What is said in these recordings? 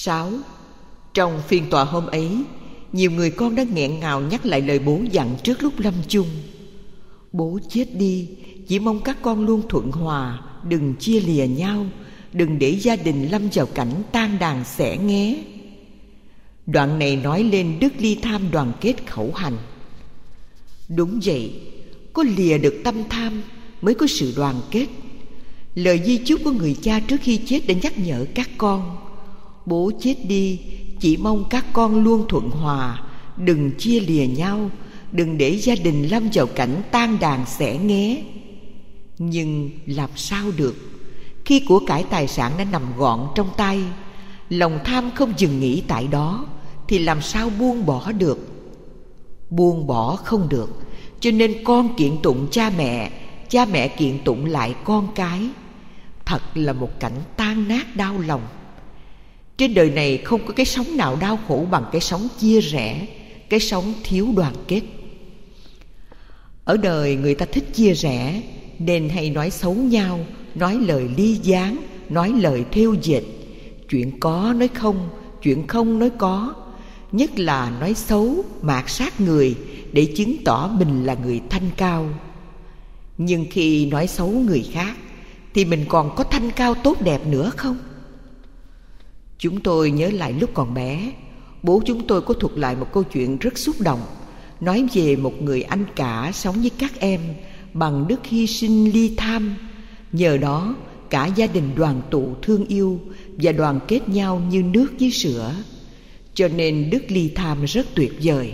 6. Trong phiên tòa hôm ấy, nhiều người con đã nghẹn ngào nhắc lại lời bố dặn trước lúc lâm chung. Bố chết đi, chỉ mong các con luôn thuận hòa, đừng chia lìa nhau, đừng để gia đình lâm vào cảnh tan đàn xẻ nghé. Đoạn này nói lên đức ly tham đoàn kết khẩu hành. Đúng vậy, có lìa được tâm tham mới có sự đoàn kết. Lời di chúc của người cha trước khi chết đã nhắc nhở các con: bố chết đi, chỉ mong các con luôn thuận hòa, đừng chia lìa nhau, đừng để gia đình lâm vào cảnh tan đàn xẻ nghé. Nhưng làm sao được khi của cải tài sản đã nằm gọn trong tay, lòng tham không dừng nghỉ tại đó, thì làm sao buông bỏ được? Buông bỏ không được, cho nên con kiện tụng cha mẹ kiện tụng lại con cái. Thật là một cảnh tan nát đau lòng. Trên đời này không có cái sống nào đau khổ bằng cái sống chia rẽ, cái sống thiếu đoàn kết. Ở đời người ta thích chia rẽ, nên hay nói xấu nhau, nói lời ly gián, nói lời thêu dệt. Chuyện có nói không, chuyện không nói có. Nhất là nói xấu, mạt sát người để chứng tỏ mình là người thanh cao. Nhưng khi nói xấu người khác thì mình còn có thanh cao tốt đẹp nữa không? Chúng tôi nhớ lại lúc còn bé, bố chúng tôi có thuật lại một câu chuyện rất xúc động, nói về một người anh cả sống với các em bằng đức hy sinh ly tham. Nhờ đó cả gia đình đoàn tụ thương yêu và đoàn kết nhau như nước với sữa. Cho nên đức ly tham rất tuyệt vời.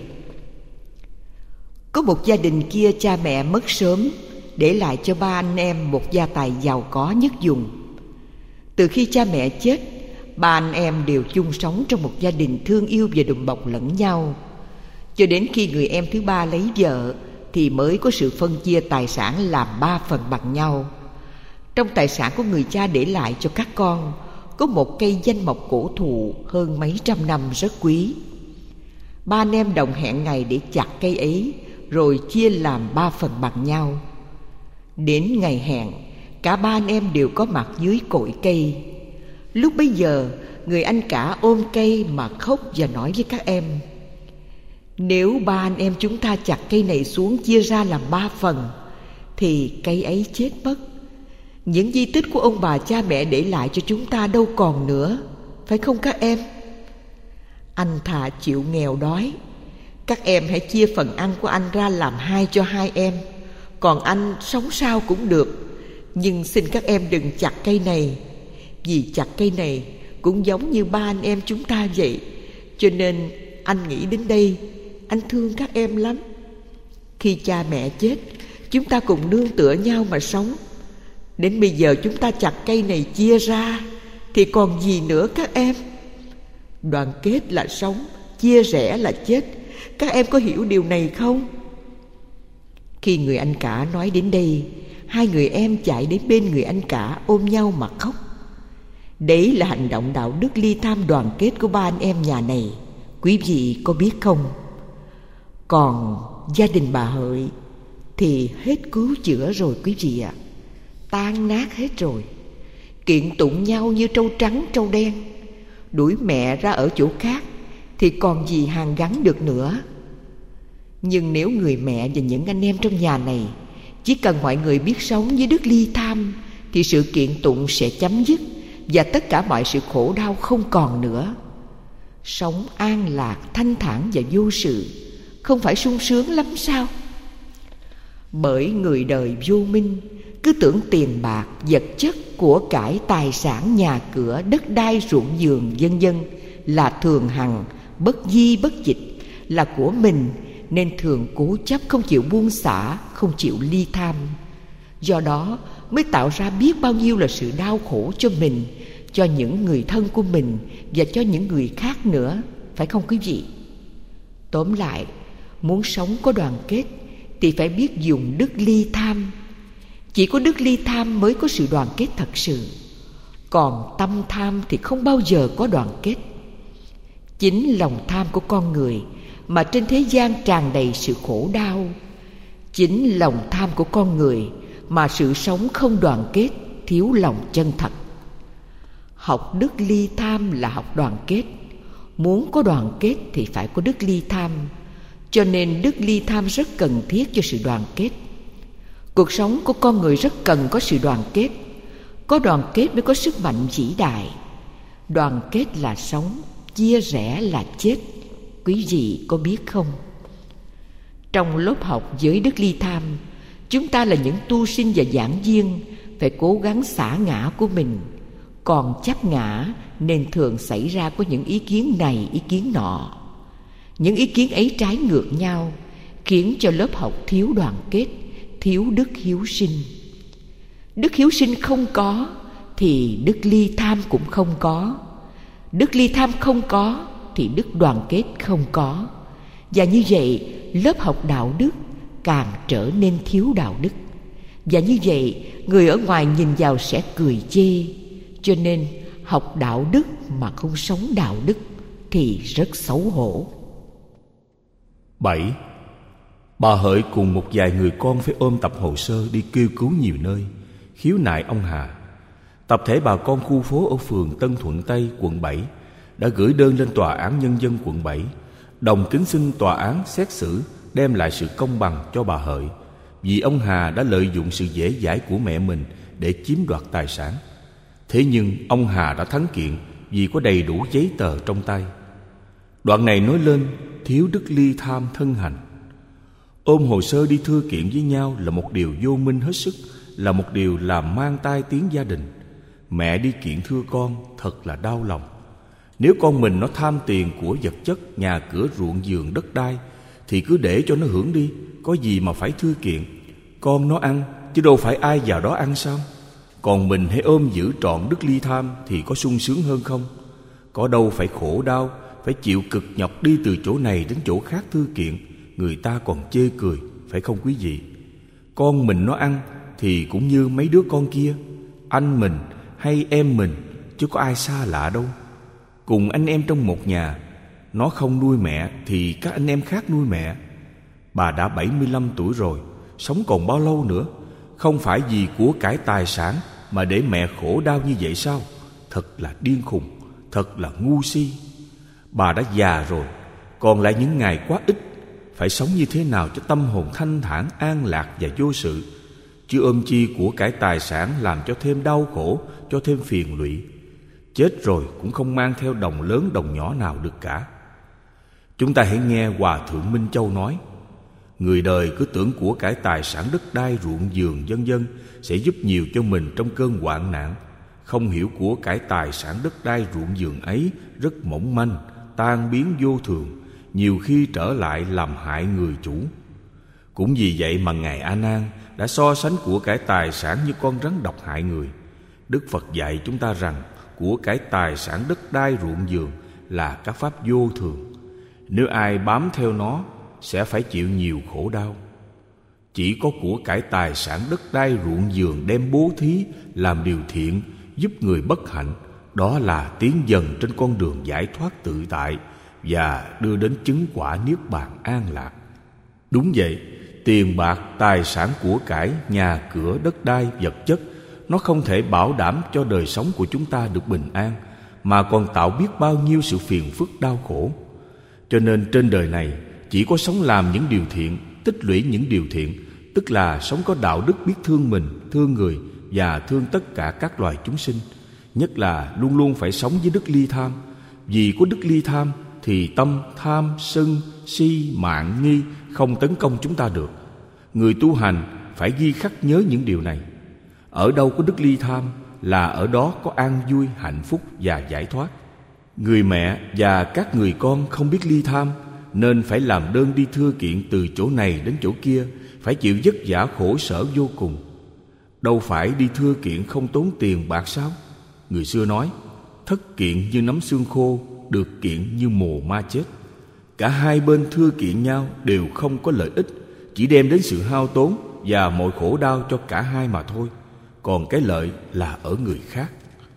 Có một gia đình kia cha mẹ mất sớm, để lại cho ba anh em một gia tài giàu có nhất vùng. Từ khi cha mẹ chết, ba anh em đều chung sống trong một gia đình thương yêu và đùm bọc lẫn nhau. Cho đến khi người em thứ ba lấy vợ thì mới có sự phân chia tài sản làm 3 phần bằng nhau. Trong tài sản của người cha để lại cho các con có một cây danh mộc cổ thụ hơn mấy trăm năm rất quý. Ba anh em đồng hẹn ngày để chặt cây ấy, rồi chia làm 3 phần bằng nhau. Đến ngày hẹn, cả ba anh em đều có mặt dưới cội cây. Lúc bấy giờ, người anh cả ôm cây mà khóc và nói với các em: nếu ba anh em chúng ta chặt cây này xuống chia ra làm 3 phần thì cây ấy chết mất. Những di tích của ông bà cha mẹ để lại cho chúng ta đâu còn nữa, phải không các em? Anh thà chịu nghèo đói, các em hãy chia phần ăn của anh ra làm 2 cho 2 em, còn anh sống sao cũng được. Nhưng xin các em đừng chặt cây này, vì chặt cây này cũng giống như ba anh em chúng ta vậy. Cho nên anh nghĩ đến đây, anh thương các em lắm. Khi cha mẹ chết, chúng ta cùng nương tựa nhau mà sống. Đến bây giờ chúng ta chặt cây này chia ra thì còn gì nữa các em? Đoàn kết là sống, chia rẽ là chết. Các em có hiểu điều này không? Khi người anh cả nói đến đây, 2 người em chạy đến bên người anh cả ôm nhau mà khóc. Đấy là hành động đạo đức ly tham đoàn kết của ba anh em nhà này, quý vị có biết không? Còn gia đình bà Hợi thì hết cứu chữa rồi quý vị ạ. Tan nát hết rồi. Kiện tụng nhau như trâu trắng trâu đen. Đuổi mẹ ra ở chỗ khác thì còn gì hàn gắn được nữa. Nhưng nếu người mẹ và những anh em trong nhà này chỉ cần mọi người biết sống với đức ly tham thì sự kiện tụng sẽ chấm dứt và tất cả mọi sự khổ đau không còn nữa. Sống an lạc, thanh thản và vô sự không phải sung sướng lắm sao? Bởi người đời vô minh cứ tưởng tiền bạc, vật chất, của cải, tài sản, nhà cửa, đất đai, ruộng vườn vân vân là thường hằng, bất di bất dịch, là của mình, nên thường cố chấp không chịu buông xả, không chịu ly tham. Do đó mới tạo ra biết bao nhiêu là sự đau khổ cho mình, cho những người thân của mình và cho những người khác nữa, phải không quý vị? Tóm lại, muốn sống có đoàn kết thì phải biết dùng đức ly tham. Chỉ có đức ly tham mới có sự đoàn kết thật sự. Còn tâm tham thì không bao giờ có đoàn kết. Chính lòng tham của con người mà trên thế gian tràn đầy sự khổ đau. Chính lòng tham của con người mà sự sống không đoàn kết, thiếu lòng chân thật. Học đức ly tham là học đoàn kết. Muốn có đoàn kết thì phải có đức ly tham. Cho nên đức ly tham rất cần thiết cho sự đoàn kết. Cuộc sống của con người rất cần có sự đoàn kết. Có đoàn kết mới có sức mạnh vĩ đại. Đoàn kết là sống, chia rẽ là chết. Quý vị có biết không? Trong lớp học giới đức ly tham, chúng ta là những tu sinh và giảng viên phải cố gắng xả ngã của mình. Còn chấp ngã nên thường xảy ra có những ý kiến này, ý kiến nọ. Những ý kiến ấy trái ngược nhau, khiến cho lớp học thiếu đoàn kết, thiếu đức hiếu sinh. Đức hiếu sinh không có thì đức ly tham cũng không có. Đức ly tham không có thì đức đoàn kết không có. Và như vậy, lớp học đạo đức càng trở nên thiếu đạo đức. Và như vậy, người ở ngoài nhìn vào sẽ cười chê. Cho nên, học đạo đức mà không sống đạo đức thì rất xấu hổ. 7. Bà Hợi cùng một vài người con phải ôm tập hồ sơ đi kêu cứu nhiều nơi, khiếu nại ông Hà. Tập thể bà con khu phố ở phường Tân Thuận Tây, quận 7 đã gửi đơn lên Tòa án Nhân dân quận 7, đồng kính xin tòa án xét xử đem lại sự công bằng cho bà Hợi, vì ông Hà đã lợi dụng sự dễ dãi của mẹ mình để chiếm đoạt tài sản. Thế nhưng ông Hà đã thắng kiện vì có đầy đủ giấy tờ trong tay. Đoạn này nói lên thiếu đức ly tham thân hành. Ôm hồ sơ đi thưa kiện với nhau là một điều vô minh hết sức, là một điều làm mang tai tiếng gia đình. Mẹ đi kiện thưa con thật là đau lòng. Nếu con mình nó tham tiền của vật chất, nhà cửa, ruộng vườn, đất đai thì cứ để cho nó hưởng đi, có gì mà phải thưa kiện. Con nó ăn chứ đâu phải ai vào đó ăn sao? Còn mình hãy ôm giữ trọn đức ly tham thì có sung sướng hơn không? Có đâu phải khổ đau, phải chịu cực nhọc đi từ chỗ này đến chỗ khác thư kiện, người ta còn chê cười, phải không quý vị? Con mình nó ăn thì cũng như mấy đứa con kia, anh mình hay em mình, chứ có ai xa lạ đâu. Cùng anh em trong một nhà, nó không nuôi mẹ thì các anh em khác nuôi mẹ. Bà đã 75 tuổi rồi, sống còn bao lâu nữa? Không phải vì của cải tài sản mà để mẹ khổ đau như vậy sao? Thật là điên khùng, thật là ngu si. Bà đã già rồi, còn lại những ngày quá ít, phải sống như thế nào cho tâm hồn thanh thản, an lạc và vô sự, chứ ôm chi của cải tài sản làm cho thêm đau khổ, cho thêm phiền lụy. Chết rồi cũng không mang theo đồng lớn đồng nhỏ nào được cả. Chúng ta hãy nghe Hòa Thượng Minh Châu nói: người đời cứ tưởng của cải tài sản đất đai, ruộng vườn vân vân sẽ giúp nhiều cho mình trong cơn hoạn nạn, không hiểu của cải tài sản đất đai ruộng vườn ấy rất mỏng manh, tan biến vô thường, nhiều khi trở lại làm hại người chủ. Cũng vì vậy mà Ngài A Nan đã so sánh của cải tài sản như con rắn độc hại người. Đức Phật dạy chúng ta rằng của cải tài sản đất đai ruộng vườn là các pháp vô thường. Nếu ai bám theo nó sẽ phải chịu nhiều khổ đau. Chỉ có của cải tài sản đất đai ruộng vườn đem bố thí, làm điều thiện, giúp người bất hạnh, đó là tiến dần trên con đường giải thoát tự tại và đưa đến chứng quả niết bàn an lạc. Đúng vậy, tiền bạc, tài sản của cải, nhà cửa, đất đai, vật chất, nó không thể bảo đảm cho đời sống của chúng ta được bình an, mà còn tạo biết bao nhiêu sự phiền phức đau khổ. Cho nên trên đời này chỉ có sống làm những điều thiện, tích lũy những điều thiện, tức là sống có đạo đức, biết thương mình, thương người và thương tất cả các loài chúng sinh. Nhất là luôn luôn phải sống với đức ly tham. Vì có đức ly tham thì tâm tham, sân, si, mạn, nghi không tấn công chúng ta được. Người tu hành phải ghi khắc nhớ những điều này. Ở đâu có đức ly tham là ở đó có an vui, hạnh phúc và giải thoát. Người mẹ và các người con không biết ly tham nên phải làm đơn đi thưa kiện từ chỗ này đến chỗ kia, phải chịu vất vả khổ sở vô cùng. Đâu phải đi thưa kiện không tốn tiền bạc sao? Người xưa nói: thất kiện như nắm xương khô, được kiện như mồ ma chết. Cả hai bên thưa kiện nhau đều không có lợi ích, chỉ đem đến sự hao tốn và mọi khổ đau cho cả hai mà thôi. Còn cái lợi là ở người khác.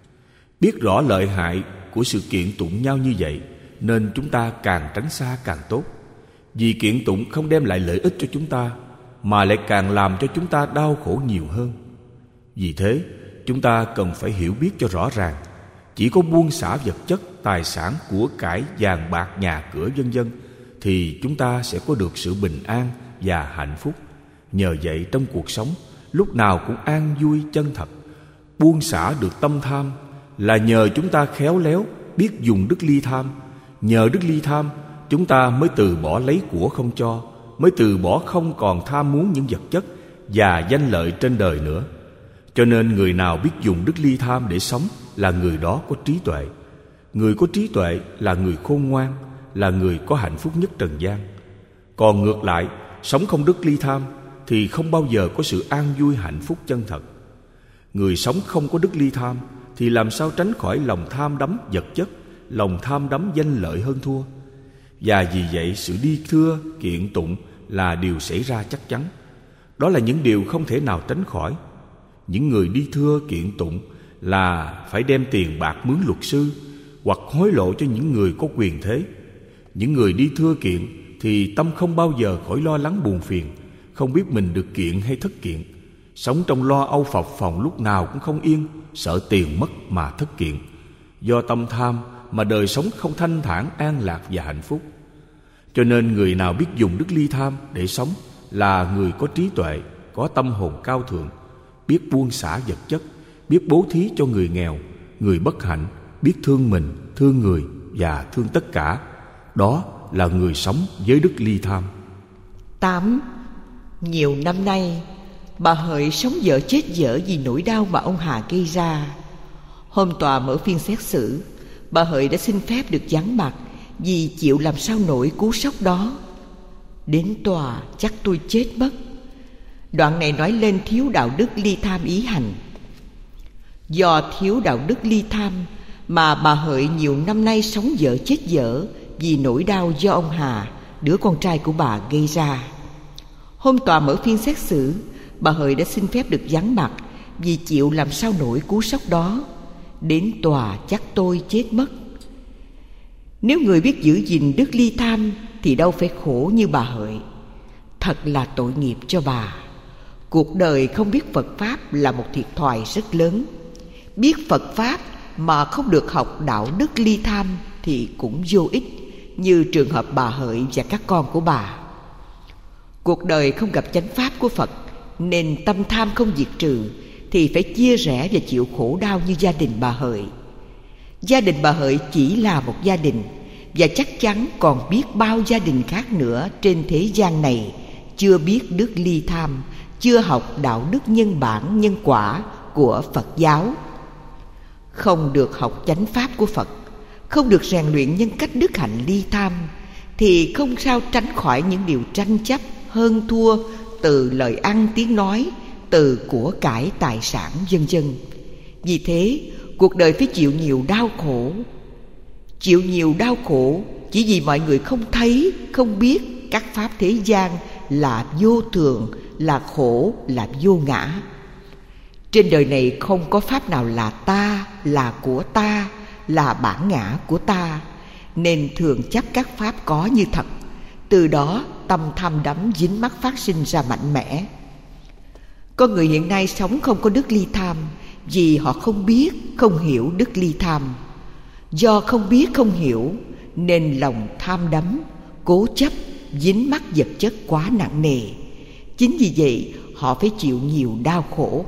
Biết rõ lợi hại của sự kiện tụng nhau như vậy nên chúng ta càng tránh xa càng tốt. Vì kiện tụng không đem lại lợi ích cho chúng ta, mà lại càng làm cho chúng ta đau khổ nhiều hơn. Vì thế chúng ta cần phải hiểu biết cho rõ ràng. chỉ có buông xả vật chất, tài sản, của cải, vàng bạc, nhà cửa vân vân, thì chúng ta sẽ có được sự bình an và hạnh phúc. Nhờ vậy trong cuộc sống lúc nào cũng an vui chân thật. Buông xả được tâm tham là nhờ chúng ta khéo léo biết dùng đức ly tham. Nhờ đức ly tham, chúng ta mới từ bỏ lấy của không cho, mới từ bỏ không còn tham muốn những vật chất và danh lợi trên đời nữa. Cho nên người nào biết dùng đức ly tham để sống là người đó có trí tuệ. Người có trí tuệ là người khôn ngoan, là người có hạnh phúc nhất trần gian. Còn ngược lại, sống không đức ly tham thì không bao giờ có sự an vui hạnh phúc chân thật. Người sống không có đức ly tham thì làm sao tránh khỏi lòng tham đắm vật chất, lòng tham đắm danh lợi hơn thua. Và vì vậy sự đi thưa, kiện tụng là điều xảy ra chắc chắn. Đó là những điều không thể nào tránh khỏi. Những người đi thưa kiện tụng là phải đem tiền bạc mướn luật sư hoặc hối lộ cho những người có quyền thế. Những người đi thưa kiện thì tâm không bao giờ khỏi lo lắng buồn phiền, không biết mình được kiện hay thất kiện. Sống trong lo âu phập phồng, lúc nào cũng không yên, sợ tiền mất mà thất kiện. Do tâm tham mà đời sống không thanh thản, an lạc và hạnh phúc. Cho nên người nào biết dùng đức ly tham để sống là người có trí tuệ, có tâm hồn cao thượng, biết buông xả vật chất, biết bố thí cho người nghèo, người bất hạnh, biết thương mình, thương người và thương tất cả. Đó là người sống với đức ly tham. 8. Nhiều năm nay, bà Hợi sống dở chết dở vì nỗi đau mà ông Hà gây ra. Hôm tòa mở phiên xét xử, bà Hợi đã xin phép được vắng mặt vì chịu làm sao nổi cú sốc đó. Đến tòa chắc tôi chết mất. Đoạn này nói lên thiếu đạo đức ly tham ý hành. Do thiếu đạo đức ly tham mà bà Hợi nhiều năm nay sống dở chết dở vì nỗi đau do ông Hà, đứa con trai của bà, gây ra. Hôm tòa mở phiên xét xử, bà Hợi đã xin phép được vắng mặt vì chịu làm sao nổi cú sốc đó. Đến tòa chắc tôi chết mất. Nếu người biết giữ gìn đức ly tham thì đâu phải khổ như bà Hợi. Thật là tội nghiệp cho bà. Cuộc đời không biết Phật Pháp là một thiệt thòi rất lớn. Biết Phật Pháp mà không được học đạo đức ly tham thì cũng vô ích, như trường hợp bà Hợi và các con của bà. Cuộc đời không gặp chánh Pháp của Phật nên tâm tham không diệt trừ thì phải chia rẽ và chịu khổ đau như gia đình bà Hợi. Gia đình bà Hợi chỉ là một gia đình, và chắc chắn còn biết bao gia đình khác nữa trên thế gian này chưa biết đức ly tham, chưa học đạo đức nhân bản nhân quả của Phật giáo. Không được học chánh Pháp của Phật, không được rèn luyện nhân cách đức hạnh ly tham thì không sao tránh khỏi những điều tranh chấp, hơn thua từ lời ăn tiếng nói, từ của cải tài sản vân vân. Vì thế cuộc đời phải chịu nhiều đau khổ. Chịu nhiều đau khổ chỉ vì mọi người không thấy, không biết các pháp thế gian là vô thường, là khổ, là vô ngã. Trên đời này không có pháp nào là ta, là của ta, là bản ngã của ta, nên thường chấp các pháp có như thật. Từ đó tâm tham đắm dính mắc phát sinh ra mạnh mẽ. Con người hiện nay sống không có đức ly tham vì họ không biết, không hiểu đức ly tham. Do không biết, không hiểu nên lòng tham đắm, cố chấp, dính mắc vật chất quá nặng nề. Chính vì vậy họ phải chịu nhiều đau khổ.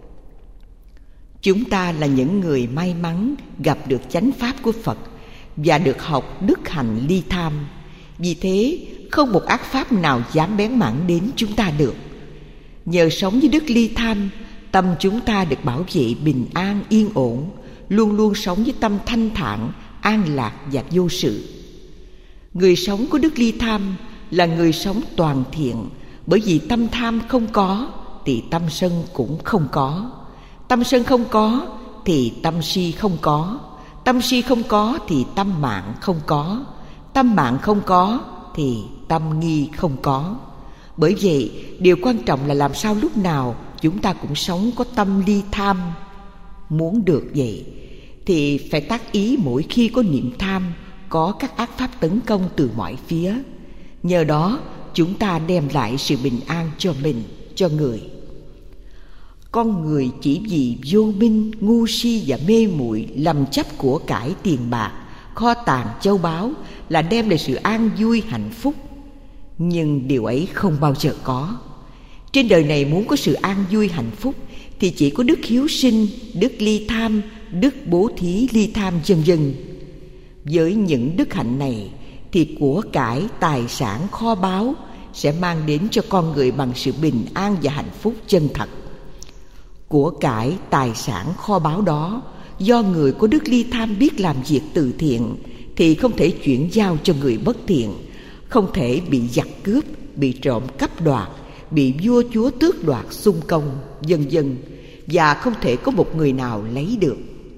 Chúng ta là những người may mắn gặp được chánh Pháp của Phật và được học đức hạnh ly tham. Vì thế không một ác pháp nào dám bén mảng đến chúng ta được. Nhờ sống với đức ly tham, tâm chúng ta được bảo vệ bình an yên ổn, luôn luôn sống với tâm thanh thản, an lạc và vô sự. Người sống có đức ly tham là người sống toàn thiện, bởi vì tâm tham không có thì tâm sân cũng không có. Tâm sân không có thì tâm si không có. Tâm si không có thì tâm mạng không có. Tâm mạng không có thì tâm nghi không có. Bởi vậy điều quan trọng là làm sao lúc nào chúng ta cũng sống có tâm ly tham. Muốn được vậy thì phải tác ý mỗi khi có niệm tham, có các ác pháp tấn công từ mọi phía. Nhờ đó chúng ta đem lại sự bình an cho mình, cho người. Con người chỉ vì vô minh, ngu si và mê muội lầm chấp của cải tiền bạc, kho tàng châu báu là đem lại sự an vui hạnh phúc. Nhưng điều ấy không bao giờ có. Trên đời này muốn có sự an vui hạnh phúc thì chỉ có đức hiếu sinh, đức ly tham, đức bố thí ly tham vân vân. Với những đức hạnh này thì của cải, tài sản, kho báu sẽ mang đến cho con người bằng sự bình an và hạnh phúc chân thật. Của cải, tài sản, kho báu đó do người có đức ly tham biết làm việc từ thiện thì không thể chuyển giao cho người bất thiện, không thể bị giặc cướp, bị trộm cắp đoạt, bị vua chúa tước đoạt xung công, vân vân, và không thể có một người nào lấy được.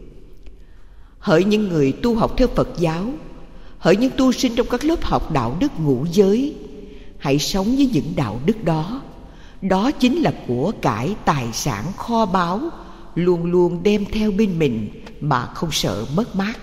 Hỡi những người tu học theo Phật giáo, hỡi những tu sinh trong các lớp học đạo đức ngũ giới, hãy sống với những đạo đức đó. Đó chính là của cải, tài sản, kho báu, luôn luôn đem theo bên mình mà không sợ mất mát.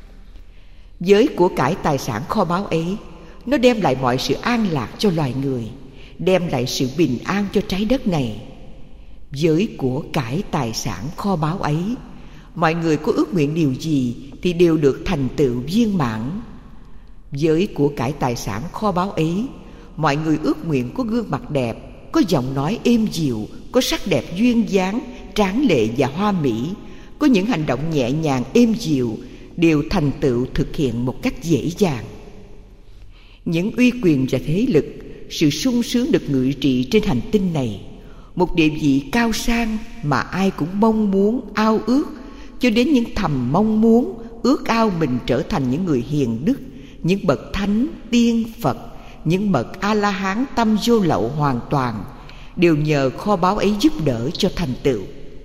Với của cải, tài sản, kho báu ấy, nó đem lại mọi sự an lạc cho loài người, đem lại sự bình an cho trái đất này. Với của cải, tài sản, kho báu ấy, mọi người có ước nguyện điều gì thì đều được thành tựu viên mãn. Với của cải, tài sản, kho báu ấy, mọi người ước nguyện có gương mặt đẹp, có giọng nói êm dịu, có sắc đẹp duyên dáng, tráng lệ và hoa mỹ, có những hành động nhẹ nhàng êm dịu, đều thành tựu thực hiện một cách dễ dàng. Những uy quyền và thế lực, sự sung sướng được ngự trị trên hành tinh này, một địa vị cao sang mà ai cũng mong muốn, ao ước, cho đến những thầm mong muốn, ước ao mình trở thành những người hiền đức, những bậc thánh, tiên, Phật, những bậc A-la-hán tâm vô lậu hoàn toàn, đều nhờ kho báu ấy giúp đỡ cho thành tựu.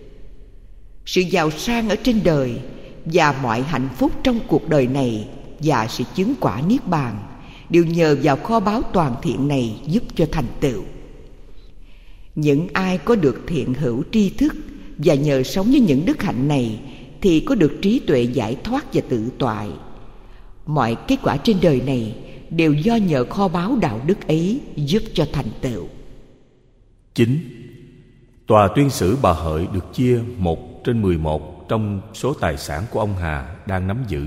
Sự giàu sang ở trên đời và mọi hạnh phúc trong cuộc đời này và sự chứng quả niết bàn đều nhờ vào kho báu toàn thiện này giúp cho thành tựu. Những ai có được thiện hữu tri thức và nhờ sống với những đức hạnh này thì có được trí tuệ giải thoát và tự toại. Mọi kết quả trên đời này đều do nhờ kho báu đạo đức ấy giúp cho thành tựu. 9. Tòa tuyên xử bà Hợi được chia 1/11 trong số tài sản của ông Hà đang nắm giữ.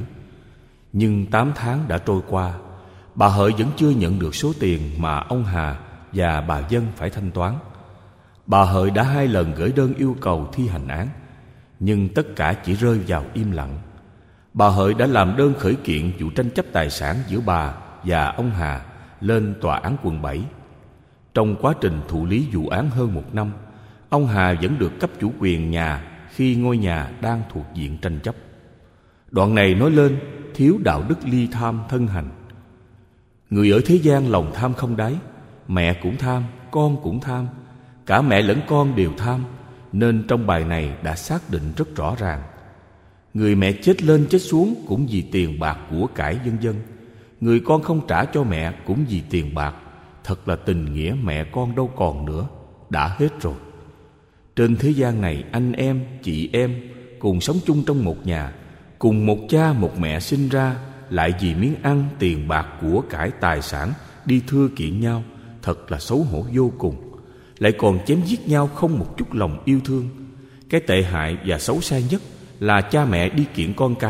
Nhưng 8 tháng đã trôi qua, bà Hợi vẫn chưa nhận được số tiền mà ông Hà và bà Dân phải thanh toán. Bà Hợi đã 2 lần gửi đơn yêu cầu thi hành án, nhưng tất cả chỉ rơi vào im lặng. Bà Hợi đã làm đơn khởi kiện vụ tranh chấp tài sản giữa bà và ông Hà lên tòa án quận 7. Trong quá trình thụ lý vụ án hơn 1 năm, ông Hà vẫn được cấp chủ quyền nhà khi ngôi nhà đang thuộc diện tranh chấp. Đoạn này nói lên thiếu đạo đức ly tham thân hành. Người ở thế gian lòng tham không đáy, mẹ cũng tham, con cũng tham, cả mẹ lẫn con đều tham, nên trong bài này đã xác định rất rõ ràng. Người mẹ chết lên chết xuống cũng vì tiền bạc của cải vân vân. Người con không trả cho mẹ cũng vì tiền bạc. Thật là tình nghĩa mẹ con đâu còn nữa, đã hết rồi. Trên thế gian này, anh em, chị em cùng sống chung trong một nhà, cùng một cha một mẹ sinh ra, lại vì miếng ăn, tiền bạc, của cải, tài sản đi thưa kiện nhau, thật là xấu hổ vô cùng. Lại còn chém giết nhau không một chút lòng yêu thương. Cái tệ hại và xấu xa nhất là cha mẹ đi kiện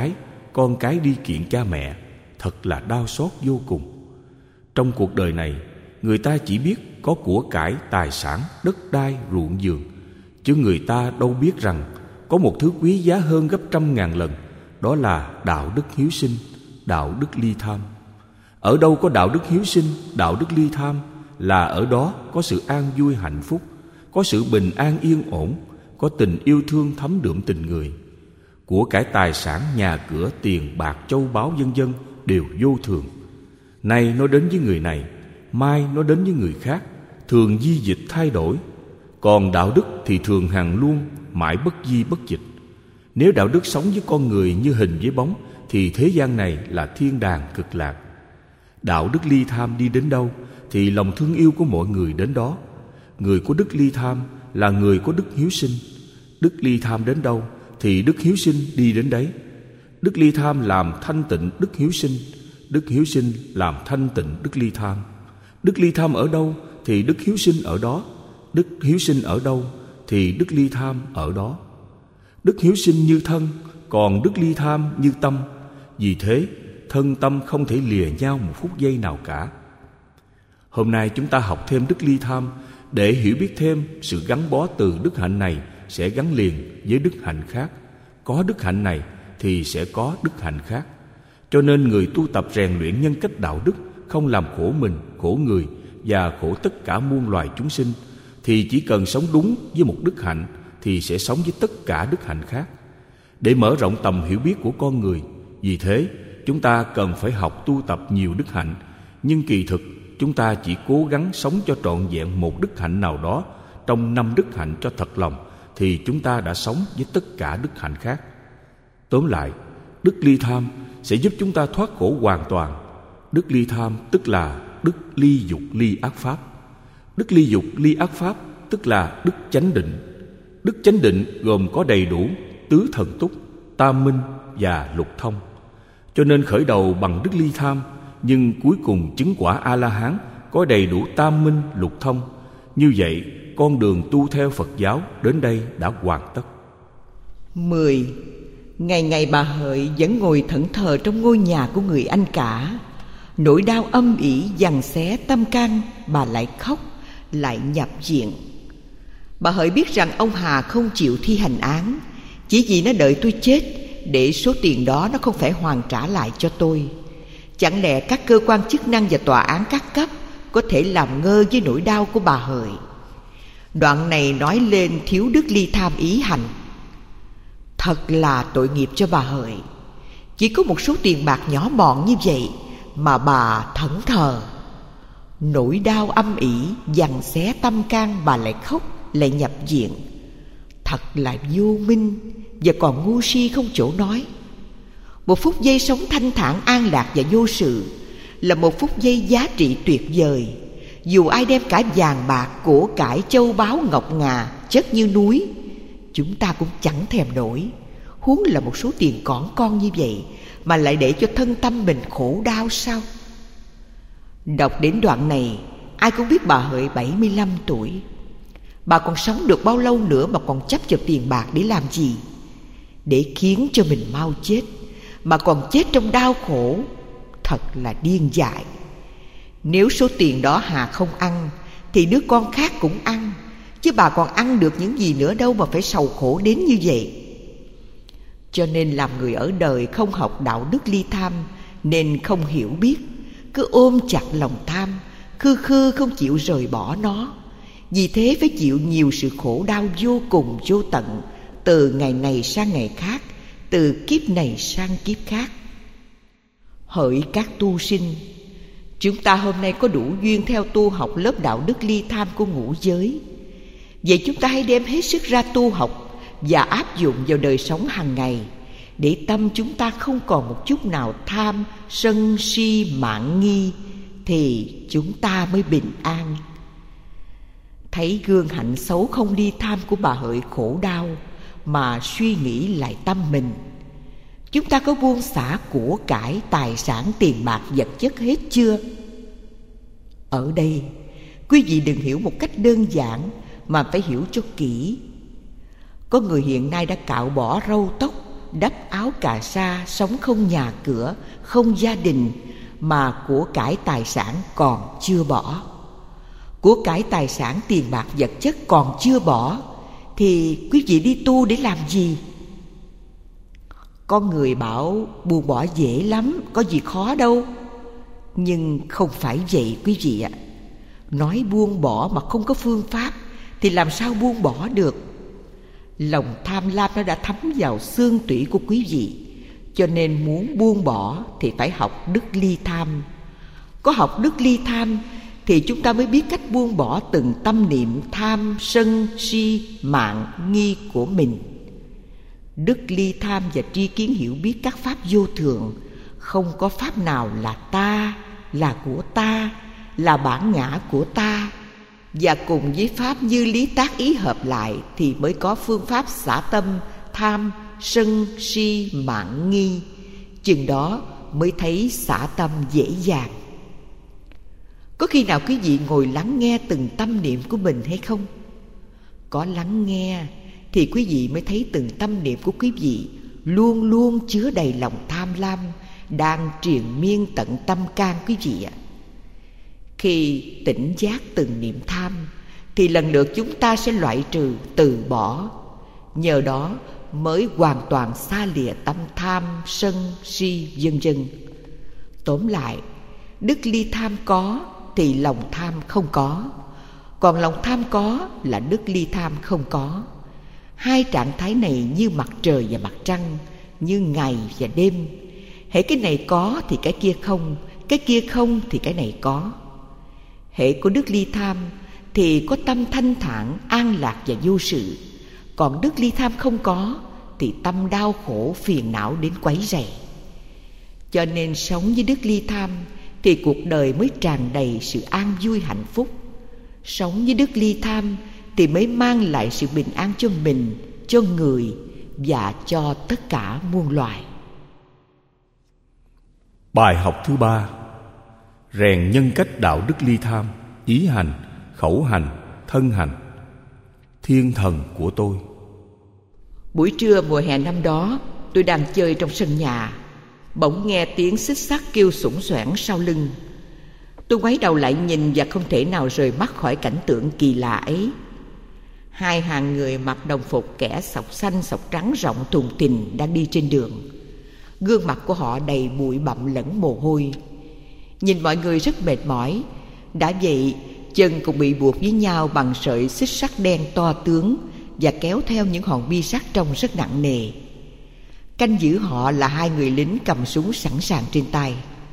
con cái đi kiện cha mẹ. Thật là đau xót vô cùng. Trong cuộc đời này, người ta chỉ biết có của cải, tài sản, đất đai, ruộng vườn, chứ người ta đâu biết rằng có một thứ quý giá hơn gấp 100.000 lần, đó là đạo đức hiếu sinh, đạo đức ly tham. Ở đâu có đạo đức hiếu sinh, đạo đức ly tham là ở đó có sự an vui hạnh phúc, có sự bình an yên ổn, có tình yêu thương thấm đượm tình người. Của cải tài sản, nhà cửa, tiền bạc, châu báu vân vân đều vô thường. Nay nó đến với người này, mai nó đến với người khác, thường di dịch thay đổi. Còn đạo đức thì thường hằng luôn, mãi bất di bất dịch. Nếu đạo đức sống với con người như hình với bóng thì thế gian này là thiên đàng cực lạc. Đạo đức ly tham đi đến đâu thì lòng thương yêu của mọi người đến đó. Người có đức ly tham là người có đức hiếu sinh. Đức ly tham đến đâu thì đức hiếu sinh đi đến đấy. Đức ly tham làm thanh tịnh đức hiếu sinh, đức hiếu sinh làm thanh tịnh đức ly tham. Đức ly tham ở đâu thì đức hiếu sinh ở đó. Đức hiếu sinh ở đâu thì đức ly tham ở đó. Đức hiếu sinh như thân, còn đức ly tham như tâm. Vì thế, thân tâm không thể lìa nhau một phút giây nào cả. Hôm nay chúng ta học thêm đức ly tham để hiểu biết thêm sự gắn bó từ đức hạnh này sẽ gắn liền với đức hạnh khác. Có đức hạnh này thì sẽ có đức hạnh khác. Cho nên người tu tập rèn luyện nhân cách đạo đức, không làm khổ mình, khổ người và khổ tất cả muôn loài chúng sinh, thì chỉ cần sống đúng với một đức hạnh thì sẽ sống với tất cả đức hạnh khác, để mở rộng tầm hiểu biết của con người. Vì thế, chúng ta cần phải học tu tập nhiều đức hạnh, nhưng kỳ thực chúng ta chỉ cố gắng sống cho trọn vẹn một đức hạnh nào đó trong 5 đức hạnh cho thật lòng, thì chúng ta đã sống với tất cả đức hạnh khác. Tóm lại, đức ly tham sẽ giúp chúng ta thoát khổ hoàn toàn. Đức ly tham tức là đức ly dục ly ác pháp. Đức ly dục ly ác pháp tức là đức chánh định. Đức chánh định gồm có đầy đủ tứ thần túc, tam minh và lục thông. Cho nên khởi đầu bằng đức ly tham, nhưng cuối cùng chứng quả A-la-hán có đầy đủ tam minh lục thông. Như vậy, con đường tu theo Phật giáo đến đây đã hoàn tất. 10. Ngày ngày bà Hợi vẫn ngồi thẫn thờ trong ngôi nhà của người anh cả. Nỗi đau âm ỉ giằng xé tâm can, bà lại khóc, lại nhập viện. Bà Hợi biết rằng ông Hà không chịu thi hành án, chỉ vì nó đợi tôi chết để số tiền đó nó không phải hoàn trả lại cho tôi. Chẳng lẽ các cơ quan chức năng và tòa án các cấp có thể làm ngơ với nỗi đau của bà Hợi? Đoạn này nói lên thiếu đức ly tham ý hành. Thật là tội nghiệp cho bà Hợi. Chỉ có một số tiền bạc nhỏ mọn như vậy mà bà thẫn thờ. Nỗi đau âm ỉ giằng xé tâm can, bà lại khóc, lại nhập viện. Thật là vô minh và còn ngu si không chỗ nói. Một phút giây sống thanh thản an lạc và vô sự là một phút giây giá trị tuyệt vời. Dù ai đem cả vàng bạc, của cải, châu báu, ngọc ngà chất như núi, chúng ta cũng chẳng thèm nổi. Huống là một số tiền cỏn con như vậy mà lại để cho thân tâm mình khổ đau sao? Đọc đến đoạn này, ai cũng biết bà Hợi 75 tuổi. Bà còn sống được bao lâu nữa mà còn chấp vào tiền bạc để làm gì? Để khiến cho mình mau chết, mà còn chết trong đau khổ. Thật là điên dại. Nếu số tiền đó Hà không ăn thì đứa con khác cũng ăn, chứ bà còn ăn được những gì nữa đâu mà phải sầu khổ đến như vậy. Cho nên làm người ở đời không học đạo đức ly tham nên không hiểu biết, cứ ôm chặt lòng tham, khư khư không chịu rời bỏ nó. Vì thế phải chịu nhiều sự khổ đau vô cùng vô tận, từ ngày này sang ngày khác, từ kiếp này sang kiếp khác. Hỡi các tu sinh, chúng ta hôm nay có đủ duyên theo tu học lớp đạo đức ly tham của ngũ giới. Vậy chúng ta hãy đem hết sức ra tu học và áp dụng vào đời sống hàng ngày, để tâm chúng ta không còn một chút nào tham, sân, si, mạn nghi, thì chúng ta mới bình an. Thấy gương hạnh xấu không ly tham của bà Hợi khổ đau mà suy nghĩ lại tâm mình. Chúng ta có buông xả của cải, tài sản, tiền bạc, vật chất hết chưa? Ở đây, quý vị đừng hiểu một cách đơn giản mà phải hiểu cho kỹ. Có người hiện nay đã cạo bỏ râu tóc, đắp áo cà sa, sống không nhà cửa, không gia đình, mà của cải tài sản còn chưa bỏ. Của cải tài sản, tiền bạc, vật chất còn chưa bỏ, thì quý vị đi tu để làm gì? Con người bảo buông bỏ dễ lắm, có gì khó đâu. Nhưng không phải vậy quý vị ạ. Nói buông bỏ mà không có phương pháp thì làm sao buông bỏ được? Lòng tham lam nó đã thấm vào xương tủy của quý vị, cho nên muốn buông bỏ thì phải học đức ly tham. Có học đức ly tham thì chúng ta mới biết cách buông bỏ từng tâm niệm tham, sân, si, mạn, nghi của mình. Đức ly tham và tri kiến hiểu biết các pháp vô thường. Không có pháp nào là ta, là của ta, là bản ngã của ta. Và cùng với pháp như lý tác ý hợp lại thì mới có phương pháp xả tâm tham, sân, si, mạn, nghi. Chừng đó mới thấy xả tâm dễ dàng. Có khi nào quý vị ngồi lắng nghe từng tâm niệm của mình hay không? Có lắng nghe thì quý vị mới thấy từng tâm niệm của quý vị luôn luôn chứa đầy lòng tham lam đang triền miên tận tâm can quý vị ạ. Khi tỉnh giác từng niệm tham thì lần lượt chúng ta sẽ loại trừ, từ bỏ. Nhờ đó mới hoàn toàn xa lìa tâm tham, sân, si, vân vân. Tóm lại, đức ly tham có thì lòng tham không có, còn lòng tham có là đức ly tham không có. Hai trạng thái này như mặt trời và mặt trăng, như ngày và đêm. Hễ cái này có thì cái kia không, cái kia không thì cái này có. Hễ có đức ly tham thì có tâm thanh thản, an lạc và vô sự. Còn đức ly tham không có thì tâm đau khổ, phiền não đến quấy rầy. Cho nên sống với đức ly tham thì cuộc đời mới tràn đầy sự an vui hạnh phúc. Sống với đức ly tham thì mới mang lại sự bình an cho mình, cho người và cho tất cả muôn loài. Bài học thứ 3: rèn nhân cách đạo đức ly tham, ý hành, khẩu hành, thân hành. Thiên thần của tôi. Buổi trưa mùa hè năm đó, tôi đang chơi trong sân nhà, bỗng nghe tiếng xích sắt kêu xủng xoảng sau lưng. Tôi ngoái đầu lại nhìn và không thể nào rời mắt khỏi cảnh tượng kỳ lạ ấy. Hai hàng người mặc đồng phục, kẻ sọc xanh sọc trắng rộng thùng thình đang đi trên đường. Gương mặt của họ đầy bụi bặm lẫn mồ hôi. Nhìn mọi người rất mệt mỏi. Đã vậy, chân cũng bị buộc với nhau bằng sợi xích sắt đen to tướng và kéo theo những hòn bi sắt trông rất nặng nề. Canh giữ họ là hai người lính cầm súng sẵn sàng trên tay.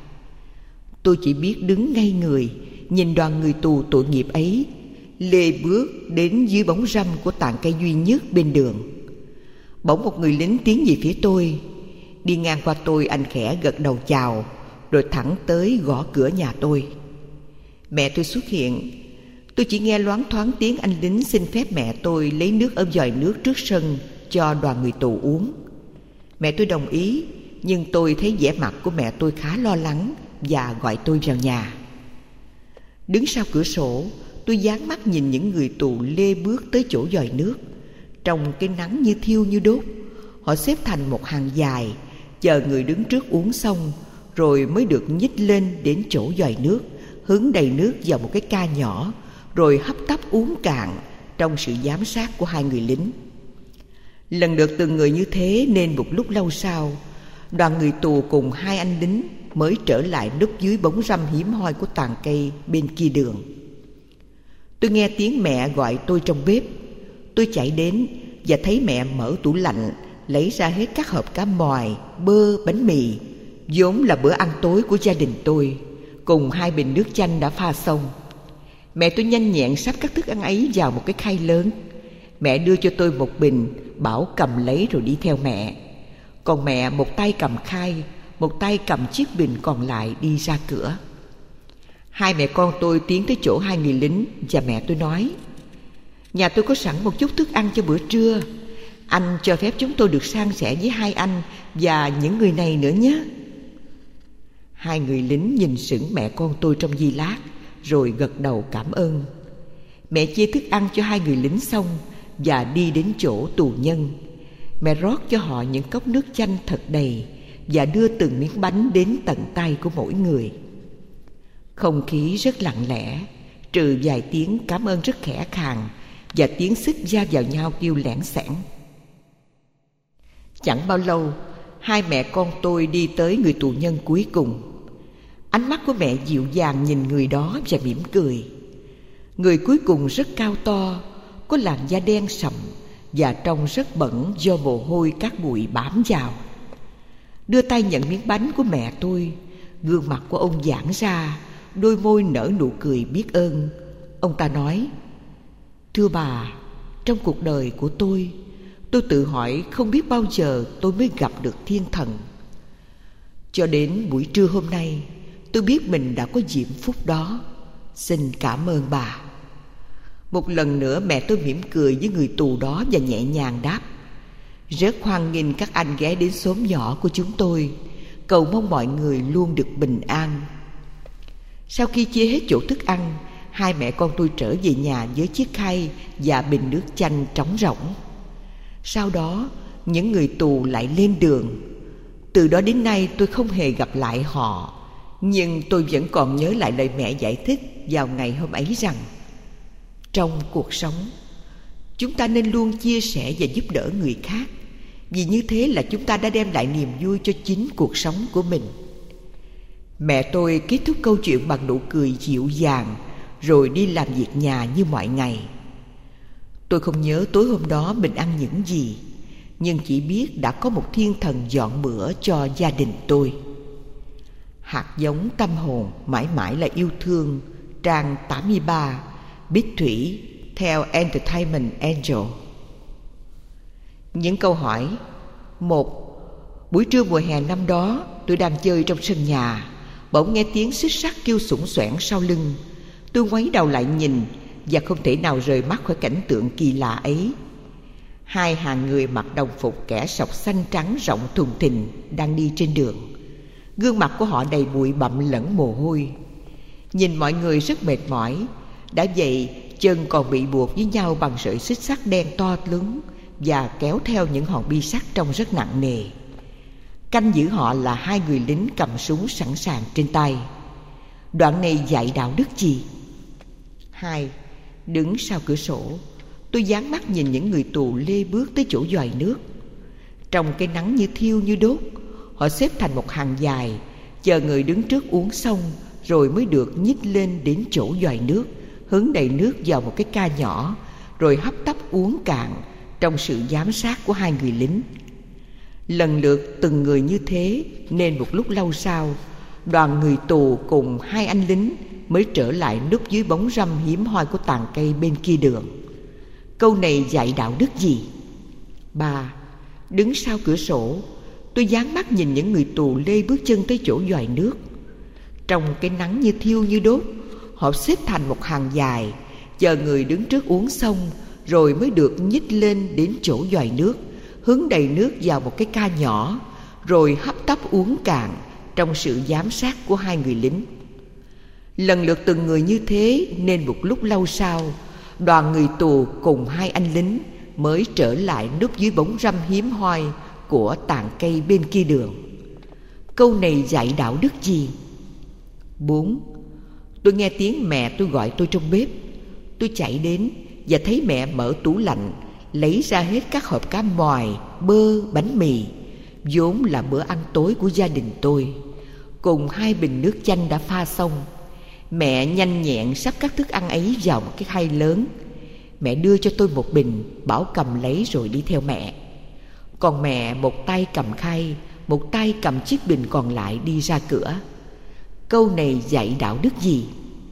Tôi chỉ biết đứng ngay người, nhìn đoàn người tù tội nghiệp ấy lê bước đến dưới bóng râm của tàn cây duy nhất bên đường. Bỗng một người lính tiến về phía tôi. Đi ngang qua tôi, anh khẽ gật đầu chào, rồi thẳng tới gõ cửa nhà tôi. Mẹ tôi xuất hiện. Tôi chỉ nghe loáng thoáng tiếng anh lính xin phép mẹ tôi lấy nước ở vòi nước trước sân cho đoàn người tù uống. Mẹ tôi đồng ý, nhưng tôi thấy vẻ mặt của mẹ tôi khá lo lắng và gọi tôi vào nhà. Đứng sau cửa sổ, tôi dán mắt nhìn những người tù lê bước tới chỗ vòi nước. Trong cái nắng như thiêu như đốt, họ xếp thành một hàng dài, chờ người đứng trước uống xong, rồi mới được nhích lên đến chỗ vòi nước, hứng đầy nước vào một cái ca nhỏ, rồi hấp tấp uống cạn trong sự giám sát của hai người lính. Lần lượt từng người như thế nên một lúc lâu sau, đoàn người tù cùng hai anh lính mới trở lại núp dưới bóng râm hiếm hoi của tàn cây bên kia đường. Tôi nghe tiếng mẹ gọi tôi trong bếp. Tôi chạy đến và thấy mẹ mở tủ lạnh, lấy ra hết các hộp cá mòi, bơ, bánh mì, vốn là bữa ăn tối của gia đình tôi, cùng hai bình nước chanh đã pha xong. Mẹ tôi nhanh nhẹn sắp các thức ăn ấy vào một cái khay lớn. Mẹ đưa cho tôi một bình, bảo cầm lấy rồi đi theo mẹ. Còn mẹ một tay cầm khay, một tay cầm chiếc bình còn lại đi ra cửa. Hai mẹ con tôi tiến tới chỗ hai người lính và mẹ tôi nói: nhà tôi có sẵn một chút thức ăn cho bữa trưa. Anh cho phép chúng tôi được san sẻ với hai anh và những người này nữa nhé. Hai người lính nhìn sững mẹ con tôi trong giây lát, rồi gật đầu cảm ơn. Mẹ chia thức ăn cho hai người lính xong và đi đến chỗ tù nhân. Mẹ rót cho họ những cốc nước chanh thật đầy và đưa từng miếng bánh đến tận tay của mỗi người. Không khí rất lặng lẽ, trừ vài tiếng cảm ơn rất khẽ khàng và tiếng xích va vào nhau kêu lẻn xẻn. Chẳng bao lâu, hai mẹ con tôi đi tới người tù nhân cuối cùng. Ánh mắt của mẹ dịu dàng nhìn người đó và mỉm cười. Người cuối cùng rất cao to, có làn da đen sậm và trông rất bẩn do mồ hôi các bụi bám vào. Đưa tay nhận miếng bánh của mẹ tôi, gương mặt của ông giãn ra, đôi môi nở nụ cười biết ơn. Ông ta nói: thưa bà, trong cuộc đời của tôi tự hỏi không biết bao giờ tôi mới gặp được thiên thần. Cho đến buổi trưa hôm nay, tôi biết mình đã có diễm phúc đó. Xin cảm ơn bà. Một lần nữa mẹ tôi mỉm cười với người tù đó và nhẹ nhàng đáp: rất hoan nghênh các anh ghé đến xóm nhỏ của chúng tôi, cầu mong mọi người luôn được bình an. Sau khi chia hết chỗ thức ăn, hai mẹ con tôi trở về nhà với chiếc khay và bình nước chanh trống rỗng. Sau đó, những người tù lại lên đường. Từ đó đến nay tôi không hề gặp lại họ, nhưng tôi vẫn còn nhớ lại lời mẹ giải thích vào ngày hôm ấy rằng trong cuộc sống, chúng ta nên luôn chia sẻ và giúp đỡ người khác, vì như thế là chúng ta đã đem lại niềm vui cho chính cuộc sống của mình. Mẹ tôi kết thúc câu chuyện bằng nụ cười dịu dàng, rồi đi làm việc nhà như mọi ngày. Tôi không nhớ tối hôm đó mình ăn những gì, nhưng chỉ biết đã có một thiên thần dọn bữa cho gia đình tôi. Hạt giống tâm hồn mãi mãi là yêu thương, trang 83, Bích Thủy, theo Entertainment Angel. Những câu hỏi. 1. Buổi trưa mùa hè năm đó, tôi đang chơi trong sân nhà, bỗng nghe tiếng xích sắt kêu xủng xoẻng sau lưng. Tôi ngoáy đầu lại nhìn và không thể nào rời mắt khỏi cảnh tượng kỳ lạ ấy. Hai hàng người mặc đồng phục kẻ sọc xanh trắng rộng thùng thình đang đi trên đường. Gương mặt của họ đầy bụi bặm lẫn mồ hôi. Nhìn mọi người rất mệt mỏi. Đã vậy, chân còn bị buộc với nhau bằng sợi xích sắt đen to lớn và kéo theo những hòn bi sắt trông rất nặng nề. Canh giữ họ là hai người lính cầm súng sẵn sàng trên tay. Đoạn này dạy đạo đức gì? 2. Đứng sau cửa sổ, tôi dán mắt nhìn những người tù lê bước tới chỗ giòi nước. Trong cái nắng như thiêu như đốt, họ xếp thành một hàng dài, chờ người đứng trước uống xong rồi mới được nhích lên đến chỗ giòi nước, hứng đầy nước vào một cái ca nhỏ, rồi hấp tấp uống cạn trong sự giám sát của hai người lính. Lần lượt từng người như thế, nên một lúc lâu sau, đoàn người tù cùng hai anh lính mới trở lại núp dưới bóng râm hiếm hoi của tàn cây bên kia đường. Câu này dạy đạo đức gì? 3. Đứng sau cửa sổ, tôi dán mắt nhìn những người tù lê bước chân tới chỗ giòi nước. Trong cái nắng như thiêu như đốt, họ xếp thành một hàng dài, chờ người đứng trước uống xong rồi mới được nhích lên đến chỗ giòi nước, hứng đầy nước vào một cái ca nhỏ, rồi hấp tấp uống cạn trong sự giám sát của hai người lính. Lần lượt từng người như thế, nên một lúc lâu sau, đoàn người tù cùng hai anh lính mới trở lại núp dưới bóng râm hiếm hoi của tàn cây bên kia đường. Câu này dạy đạo đức gì? 4. Tôi nghe tiếng mẹ tôi gọi tôi trong bếp. Tôi chạy đến và thấy mẹ mở tủ lạnh, lấy ra hết các hộp cá mòi, bơ, bánh mì, vốn là bữa ăn tối của gia đình tôi, cùng hai bình nước chanh đã pha xong. Mẹ nhanh nhẹn sắp các thức ăn ấy vào một cái khay lớn. Mẹ đưa cho tôi một bình, bảo cầm lấy rồi đi theo mẹ. Còn mẹ một tay cầm khay, một tay cầm chiếc bình còn lại đi ra cửa. Câu này dạy đạo đức gì?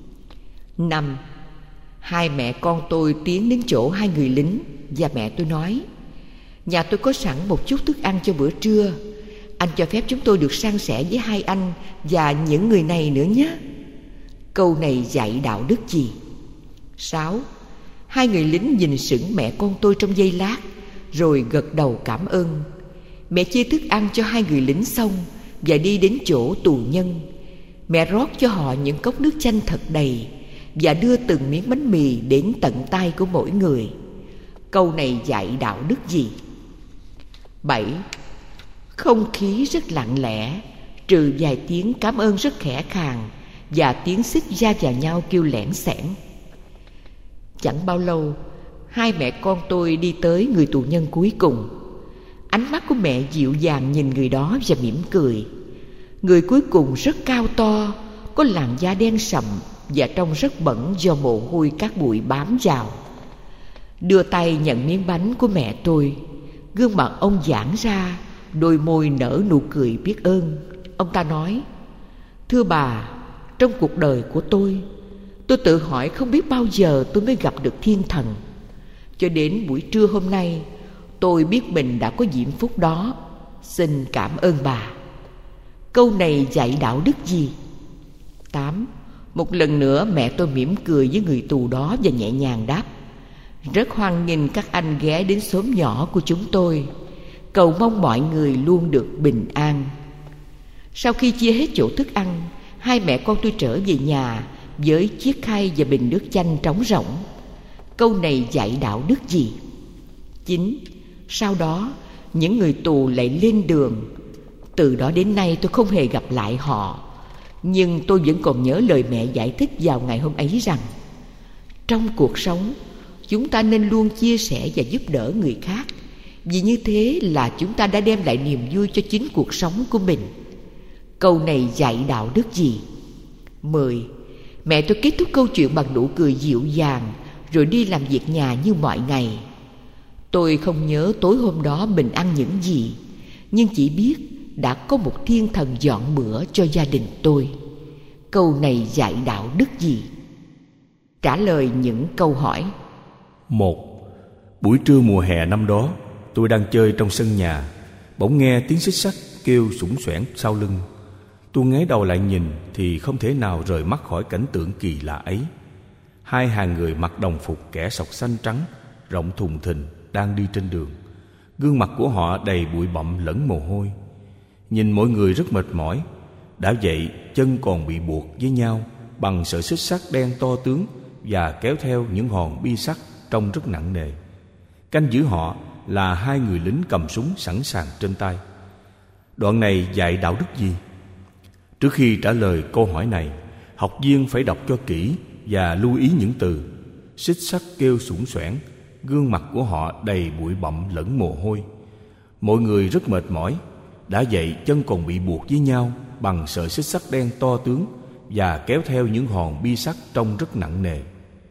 5. Hai mẹ con tôi tiến đến chỗ hai người lính và mẹ tôi nói: nhà tôi có sẵn một chút thức ăn cho bữa trưa. Anh cho phép chúng tôi được san sẻ với hai anh và những người này nữa nhé. Câu này dạy đạo đức gì? 6. Hai người lính nhìn sững mẹ con tôi trong giây lát, rồi gật đầu cảm ơn. Mẹ chia thức ăn cho hai người lính xong và đi đến chỗ tù nhân. Mẹ rót cho họ những cốc nước chanh thật đầy và đưa từng miếng bánh mì đến tận tay của mỗi người. Câu này dạy đạo đức gì? 7. Không khí rất lặng lẽ, trừ vài tiếng cảm ơn rất khẽ khàng và tiếng xích va vào nhau kêu lẻn xẻn. Chẳng bao lâu, hai mẹ con tôi đi tới người tù nhân cuối cùng. Ánh mắt của mẹ dịu dàng nhìn người đó và mỉm cười. Người cuối cùng rất cao to, có làn da đen sậm và trông rất bẩn do mồ hôi các bụi bám vào. Đưa tay nhận miếng bánh của mẹ tôi, gương mặt ông giãn ra, đôi môi nở nụ cười biết ơn. Ông ta nói: thưa bà, trong cuộc đời của tôi tự hỏi không biết bao giờ tôi mới gặp được thiên thần. Cho đến buổi trưa hôm nay, tôi biết mình đã có diễm phúc đó. Xin cảm ơn bà. Câu này dạy đạo đức gì? 8. Một lần nữa mẹ tôi mỉm cười với người tù đó và nhẹ nhàng đáp: rất hoan nghênh các anh ghé đến xóm nhỏ của chúng tôi. Cầu mong mọi người luôn được bình an. Sau khi chia hết chỗ thức ăn, hai mẹ con tôi trở về nhà với chiếc khay và bình nước chanh trống rỗng. Câu này dạy đạo đức gì? 9. Sau đó, những người tù lại lên đường. Từ đó đến nay tôi không hề gặp lại họ, nhưng tôi vẫn còn nhớ lời mẹ giải thích vào ngày hôm ấy rằng trong cuộc sống, chúng ta nên luôn chia sẻ và giúp đỡ người khác, vì như thế là chúng ta đã đem lại niềm vui cho chính cuộc sống của mình. Câu này dạy đạo đức gì? 10. Mẹ tôi kết thúc câu chuyện bằng nụ cười dịu dàng, rồi đi làm việc nhà như mọi ngày. Tôi không nhớ tối hôm đó mình ăn những gì, nhưng chỉ biết đã có một thiên thần dọn bữa cho gia đình tôi. Câu này dạy đạo đức gì? Trả lời những câu hỏi. 1. Buổi trưa mùa hè năm đó, tôi đang chơi trong sân nhà, bỗng nghe tiếng xích sắt kêu xủng xoẻn sau lưng. Tôi ngoái đầu lại nhìn thì không thể nào rời mắt khỏi cảnh tượng kỳ lạ ấy. 2 hàng người mặc đồng phục kẻ sọc xanh trắng, rộng thùng thình đang đi trên đường. Gương mặt của họ đầy bụi bặm lẫn mồ hôi. Nhìn mọi người rất mệt mỏi. Đã vậy, chân còn bị buộc với nhau bằng sợi xích sắt đen to tướng và kéo theo những hòn bi sắt trông rất nặng nề. Canh giữ họ là 2 người lính cầm súng sẵn sàng trên tay. Đoạn này dạy đạo đức gì? Trước khi trả lời câu hỏi này, học viên phải đọc cho kỹ và lưu ý những từ xích sắt kêu xủng xoẻn, gương mặt của họ đầy bụi bặm lẫn mồ hôi. Mọi người rất mệt mỏi. Đã vậy, chân còn bị buộc với nhau bằng sợi xích sắt đen to tướng và kéo theo những hòn bi sắt trông rất nặng nề.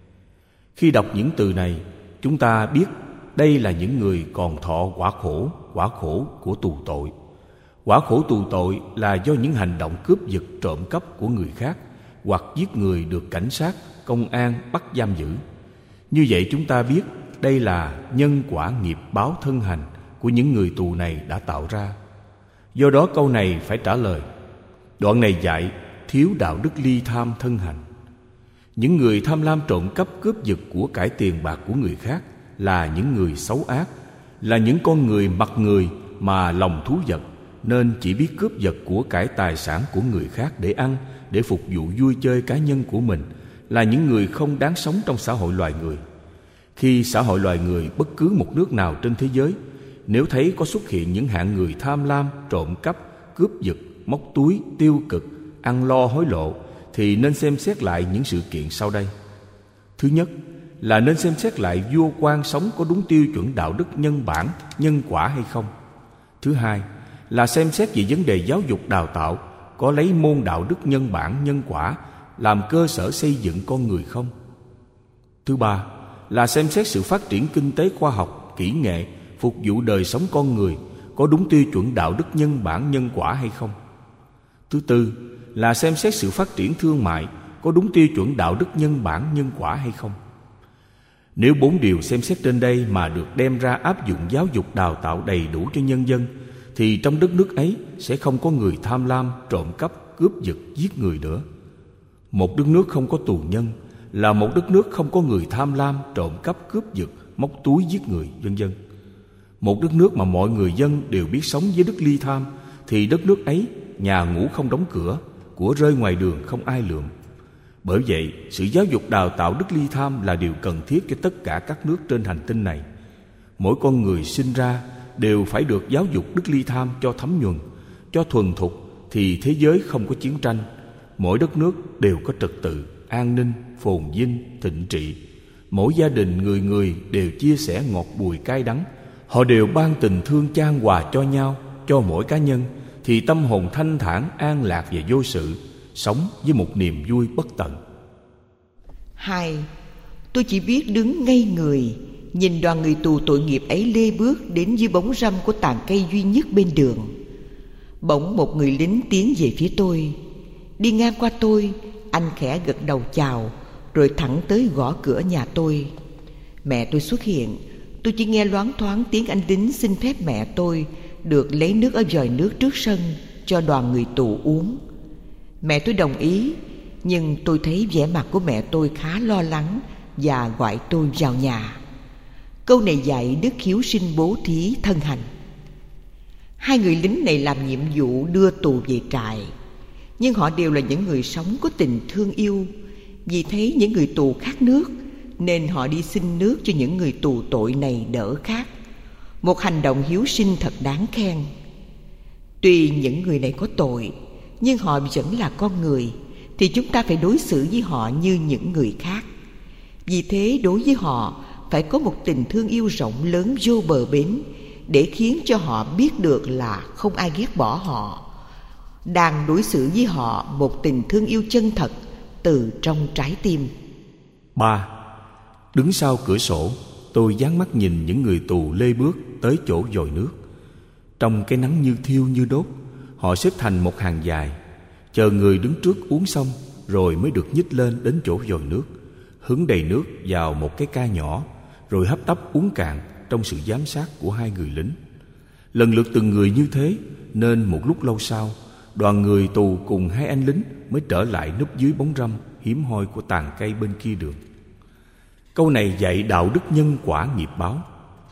Khi đọc những từ này, chúng ta biết đây là những người còn thọ quả khổ của tù tội. Quả khổ tù tội là do những hành động cướp giật, trộm cắp của người khác hoặc giết người được cảnh sát, công an bắt giam giữ. Như vậy chúng ta biết đây là nhân quả nghiệp báo thân hành của những người tù này đã tạo ra. Do đó câu này phải trả lời. Đoạn này dạy thiếu đạo đức ly tham thân hành. Những người tham lam trộm cắp cướp giật của cải tiền bạc của người khác là những người xấu ác, là những con người mặt người mà lòng thú vật, nên chỉ biết cướp giật của cải tài sản của người khác để ăn, để phục vụ vui chơi cá nhân của mình, là những người không đáng sống trong xã hội loài người. Khi xã hội loài người bất cứ một nước nào trên thế giới, nếu thấy có xuất hiện những hạng người tham lam, trộm cắp, cướp giật, móc túi, tiêu cực, ăn lo hối lộ, thì nên xem xét lại những sự kiện sau đây. Thứ nhất là nên xem xét lại vua quan sống có đúng tiêu chuẩn đạo đức nhân bản, nhân quả hay không. Thứ hai là xem xét về vấn đề giáo dục đào tạo có lấy môn đạo đức nhân bản, nhân quả làm cơ sở xây dựng con người không. Thứ ba là xem xét sự phát triển kinh tế khoa học, kỹ nghệ phục vụ đời sống con người có đúng tiêu chuẩn đạo đức nhân bản, nhân quả hay không. Thứ tư là xem xét sự phát triển thương mại có đúng tiêu chuẩn đạo đức nhân bản, nhân quả hay không. Nếu 4 điều xem xét trên đây mà được đem ra áp dụng giáo dục đào tạo đầy đủ cho nhân dân, thì trong đất nước ấy sẽ không có người tham lam, trộm cắp, cướp giật, giết người nữa. Một đất nước không có tù nhân là một đất nước không có người tham lam, trộm cắp, cướp giật, móc túi, giết người, vân vân. Một đất nước mà mọi người dân đều biết sống với đức ly tham, thì đất nước ấy nhà ngủ không đóng cửa, của rơi ngoài đường không ai lượm. Bởi vậy, sự giáo dục đào tạo đức ly tham là điều cần thiết cho tất cả các nước trên hành tinh này. Mỗi con người sinh ra đều phải được giáo dục đức ly tham cho thấm nhuần, cho thuần thục, thì thế giới không có chiến tranh. Mỗi đất nước đều có trật tự, an ninh, phồn vinh, thịnh trị. Mỗi gia đình người người đều chia sẻ ngọt bùi cay đắng. Họ đều ban tình thương chan hòa cho nhau, cho mỗi cá nhân, thì tâm hồn thanh thản, an lạc và vô sự, sống với một niềm vui bất tận. 2. Tôi chỉ biết đứng ngây người, nhìn đoàn người tù tội nghiệp ấy lê bước đến dưới bóng râm của tàn cây duy nhất bên đường. Bỗng một người lính tiến về phía tôi. Đi ngang qua tôi, anh khẽ gật đầu chào, rồi thẳng tới gõ cửa nhà tôi. Mẹ tôi xuất hiện. Tôi chỉ nghe loáng thoáng tiếng anh lính xin phép mẹ tôi được lấy nước ở vòi nước trước sân cho đoàn người tù uống. Mẹ tôi đồng ý, nhưng tôi thấy vẻ mặt của mẹ tôi khá lo lắng và gọi tôi vào nhà. Câu này dạy đức hiếu sinh bố thí thân hành. 2 người lính này làm nhiệm vụ đưa tù về trại, nhưng họ đều là những người sống có tình thương yêu. Vì thấy những người tù khát nước nên họ đi xin nước cho những người tù tội này đỡ khát. Một hành động hiếu sinh thật đáng khen. Tuy những người này có tội, nhưng họ vẫn là con người, thì chúng ta phải đối xử với họ như những người khác. Vì thế đối với họ phải có một tình thương yêu rộng lớn vô bờ bến, để khiến cho họ biết được là không ai ghét bỏ họ, đang đối xử với họ một tình thương yêu chân thật từ trong trái tim. 3. Đứng sau cửa sổ, tôi dán mắt nhìn những người tù lê bước tới chỗ dồi nước. Trong cái nắng như thiêu như đốt, họ xếp thành một hàng dài, chờ người đứng trước uống xong rồi mới được nhích lên đến chỗ dồi nước, hứng đầy nước vào một cái ca nhỏ, rồi hấp tấp uống cạn trong sự giám sát của 2 người lính. Lần lượt từng người như thế, nên một lúc lâu sau, đoàn người tù cùng 2 anh lính mới trở lại núp dưới bóng râm hiếm hoi của tàn cây bên kia đường. Câu này dạy đạo đức nhân quả nghiệp báo.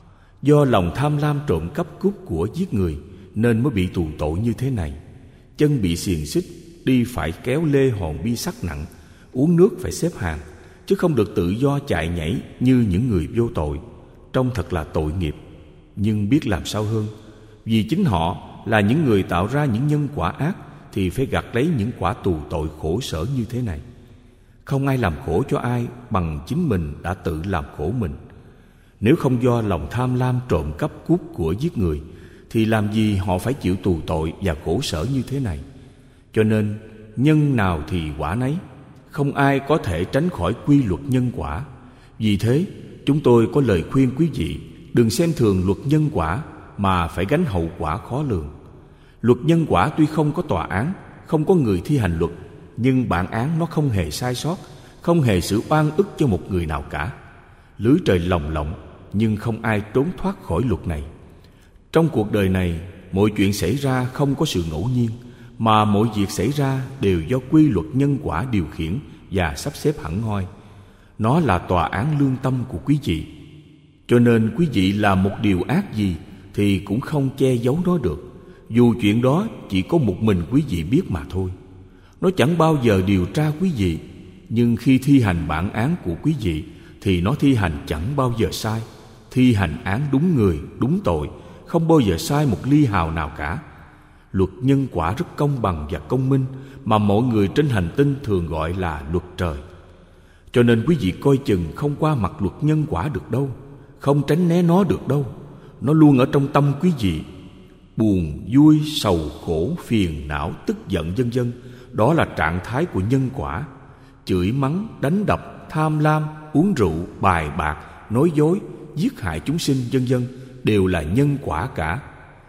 Do lòng tham lam trộm cắp cướp của giết người nên mới bị tù tội như thế này. Chân bị xiềng xích, đi phải kéo lê hòn bi sắt nặng, uống nước phải xếp hàng, chứ không được tự do chạy nhảy như những người vô tội. Trông thật là tội nghiệp. Nhưng biết làm sao hơn, vì chính họ là những người tạo ra những nhân quả ác, thì phải gặt lấy những quả tù tội khổ sở như thế này. Không ai làm khổ cho ai bằng chính mình đã tự làm khổ mình. Nếu không do lòng tham lam trộm cắp cướp của giết người, thì làm gì họ phải chịu tù tội và khổ sở như thế này. Cho nên nhân nào thì quả nấy, không ai có thể tránh khỏi quy luật nhân quả. Vì thế chúng tôi có lời khuyên quý vị đừng xem thường luật nhân quả, mà phải gánh hậu quả khó lường. Luật nhân quả tuy không có tòa án, không có người thi hành luật, nhưng bản án nó không hề sai sót, không hề xử oan ức cho một người nào cả. Lưới trời lồng lộng, nhưng không ai trốn thoát khỏi luật này. Trong cuộc đời này, mọi chuyện xảy ra không có sự ngẫu nhiên, mà mọi việc xảy ra đều do quy luật nhân quả điều khiển và sắp xếp hẳn hoi. Nó là tòa án lương tâm của quý vị. Cho nên quý vị làm một điều ác gì thì cũng không che giấu nó được, dù chuyện đó chỉ có một mình quý vị biết mà thôi. Nó chẳng bao giờ điều tra quý vị, nhưng khi thi hành bản án của quý vị thì nó thi hành chẳng bao giờ sai. Thi hành án đúng người, đúng tội, không bao giờ sai một ly hào nào cả. Luật nhân quả rất công bằng và công minh, mà mọi người trên hành tinh thường gọi là luật trời. Cho nên quý vị coi chừng không qua mặt luật nhân quả được đâu, không tránh né nó được đâu. Nó luôn ở trong tâm quý vị. Buồn, vui, sầu, khổ, phiền, não, tức giận vân vân, đó là trạng thái của nhân quả. Chửi mắng, đánh đập, tham lam, uống rượu, bài bạc, nói dối, giết hại chúng sinh vân vân đều là nhân quả cả.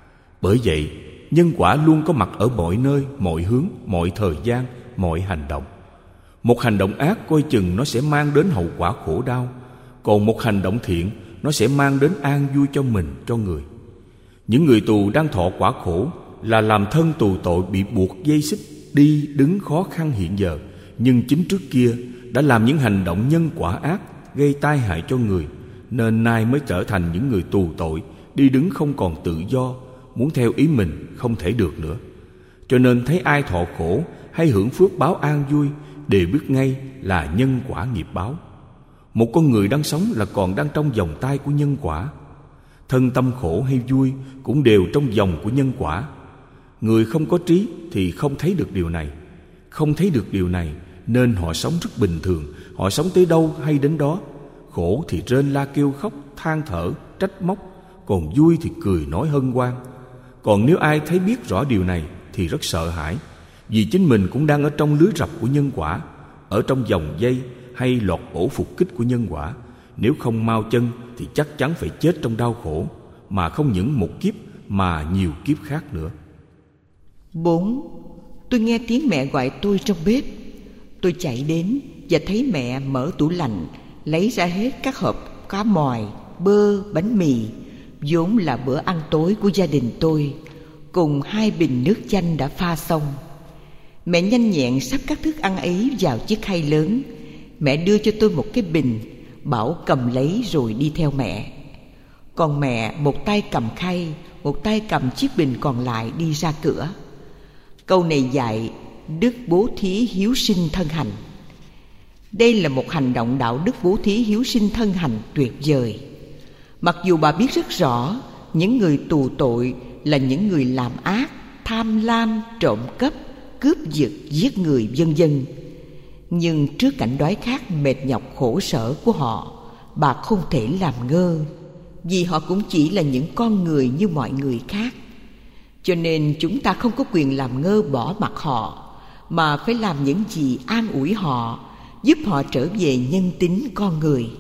Bởi vậy, nhân quả luôn có mặt ở mọi nơi, mọi hướng, mọi thời gian, mọi hành động. Một hành động ác coi chừng nó sẽ mang đến hậu quả khổ đau, còn một hành động thiện nó sẽ mang đến an vui cho mình, cho người. Những người tù đang thọ quả khổ là làm thân tù tội bị buộc dây xích, đi đứng khó khăn hiện giờ, nhưng chính trước kia đã làm những hành động nhân quả ác gây tai hại cho người, nên nay mới trở thành những người tù tội, đi đứng không còn tự do, muốn theo ý mình không thể được nữa. Cho nên thấy ai thọ khổ hay hưởng phước báo an vui đều biết ngay là nhân quả nghiệp báo. Một con người đang sống là còn đang trong vòng tay của nhân quả. Thân tâm khổ hay vui cũng đều trong vòng của nhân quả. Người không có trí thì không thấy được điều này. Không thấy được điều này nên họ sống rất bình thường. Họ sống tới đâu hay đến đó. Khổ thì rên la kêu khóc, than thở, trách móc, còn vui thì cười nói hân hoan. Còn nếu ai thấy biết rõ điều này thì rất sợ hãi, vì chính mình cũng đang ở trong lưới rập của nhân quả, ở trong vòng dây hay lọt ổ phục kích của nhân quả. Nếu không mau chân thì chắc chắn phải chết trong đau khổ, mà không những một kiếp mà nhiều kiếp khác nữa. 4. Tôi nghe tiếng mẹ gọi tôi trong bếp. Tôi chạy đến và thấy mẹ mở tủ lạnh, lấy ra hết các hộp cá mòi, bơ, bánh mì, vốn là bữa ăn tối của gia đình tôi, cùng 2 bình nước chanh đã pha xong. Mẹ nhanh nhẹn sắp các thức ăn ấy vào chiếc khay lớn. Mẹ đưa cho tôi một cái bình, bảo cầm lấy rồi đi theo mẹ. Còn mẹ một tay cầm khay, một tay cầm chiếc bình còn lại đi ra cửa. Câu này dạy đức bố thí hiếu sinh thân hành. Đây là một hành động đạo đức bố thí hiếu sinh thân hành tuyệt vời. Mặc dù bà biết rất rõ những người tù tội là những người làm ác, tham lam, trộm cắp, cướp giật, giết người vân vân, nhưng trước cảnh đói khát mệt nhọc khổ sở của họ, bà không thể làm ngơ, vì họ cũng chỉ là những con người như mọi người khác. Cho nên chúng ta không có quyền làm ngơ bỏ mặc họ, mà phải làm những gì an ủi họ, giúp họ trở về nhân tính con người.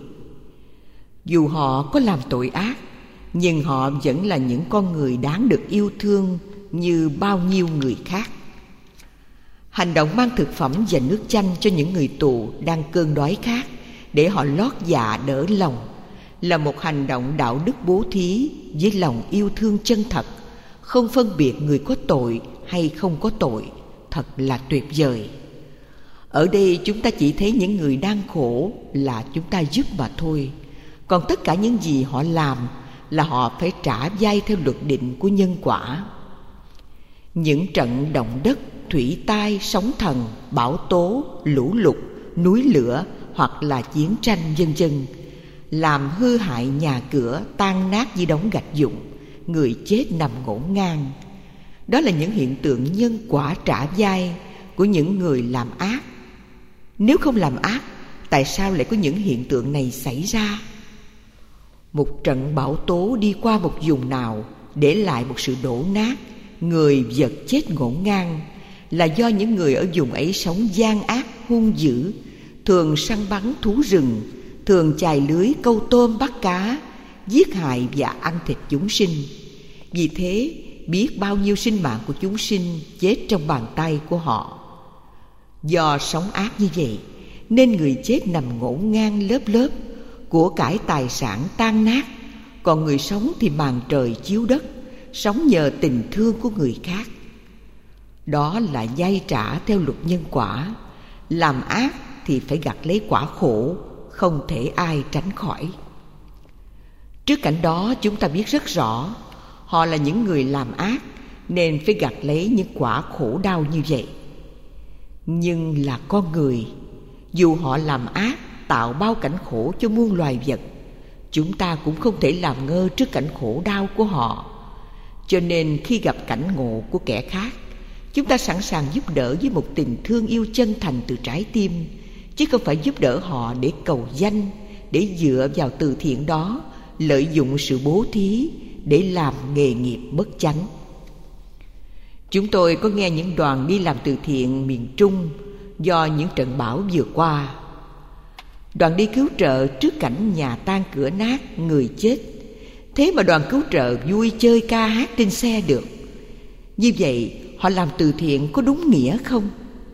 Dù họ có làm tội ác, nhưng họ vẫn là những con người đáng được yêu thương như bao nhiêu người khác. Hành động mang thực phẩm và nước chanh cho những người tù đang cơn đói khát để họ lót dạ đỡ lòng là một hành động đạo đức bố thí với lòng yêu thương chân thật, không phân biệt người có tội hay không có tội. Thật là tuyệt vời. Ở đây chúng ta chỉ thấy những người đang khổ là chúng ta giúp mà thôi. Còn tất cả những gì họ làm là họ phải trả vay theo luật định của nhân quả. Những trận động đất, thủy tai, sóng thần, bão tố, lũ lụt, núi lửa hoặc là chiến tranh vân vân làm hư hại nhà cửa, tan nát như đống gạch vụn, người chết nằm ngổn ngang. Đó là những hiện tượng nhân quả trả vay của những người làm ác. Nếu không làm ác, tại sao lại có những hiện tượng này xảy ra? Một trận bão tố đi qua một vùng nào để lại một sự đổ nát, người vật chết ngổn ngang, là do những người ở vùng ấy sống gian ác hung dữ, thường săn bắn thú rừng, thường chài lưới câu tôm bắt cá, giết hại và ăn thịt chúng sinh. Vì thế, biết bao nhiêu sinh mạng của chúng sinh chết trong bàn tay của họ. Do sống ác như vậy, nên người chết nằm ngổn ngang lớp lớp, của cải tài sản tan nát, còn người sống thì màn trời chiếu đất, sống nhờ tình thương của người khác. Đó là vay trả theo luật nhân quả. Làm ác thì phải gặt lấy quả khổ, không thể ai tránh khỏi. Trước cảnh đó chúng ta biết rất rõ họ là những người làm ác, nên phải gặt lấy những quả khổ đau như vậy. Nhưng là con người, dù họ làm ác, tạo bao cảnh khổ cho muôn loài vật, chúng ta cũng không thể làm ngơ trước cảnh khổ đau của họ. Cho nên khi gặp cảnh ngộ của kẻ khác, chúng ta sẵn sàng giúp đỡ với một tình thương yêu chân thành từ trái tim, chứ không phải giúp đỡ họ để cầu danh, để dựa vào từ thiện đó lợi dụng sự bố thí để làm nghề nghiệp bất chánh. Chúng tôi có nghe những đoàn đi làm từ thiện miền Trung do những trận bão vừa qua. Đoàn đi cứu trợ trước cảnh nhà tan cửa nát, người chết. Thế mà đoàn cứu trợ vui chơi ca hát trên xe được. Như vậy họ làm từ thiện có đúng nghĩa không?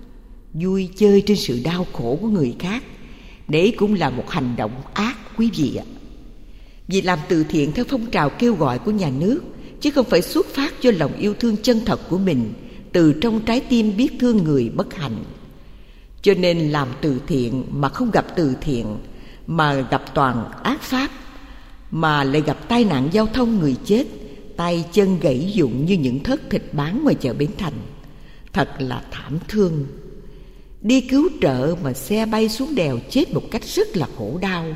Vui chơi trên sự đau khổ của người khác, đấy cũng là một hành động ác, quý vị ạ. Vì làm từ thiện theo phong trào kêu gọi của nhà nước, chứ không phải xuất phát do lòng yêu thương chân thật của mình, từ trong trái tim biết thương người bất hạnh. Cho nên làm từ thiện mà không gặp từ thiện, mà gặp toàn ác pháp, mà lại gặp tai nạn giao thông, người chết, tay chân gãy vụn như những thớt thịt bán ngoài chợ Bến Thành. Thật là thảm thương. Đi cứu trợ mà xe bay xuống đèo chết một cách rất là khổ đau.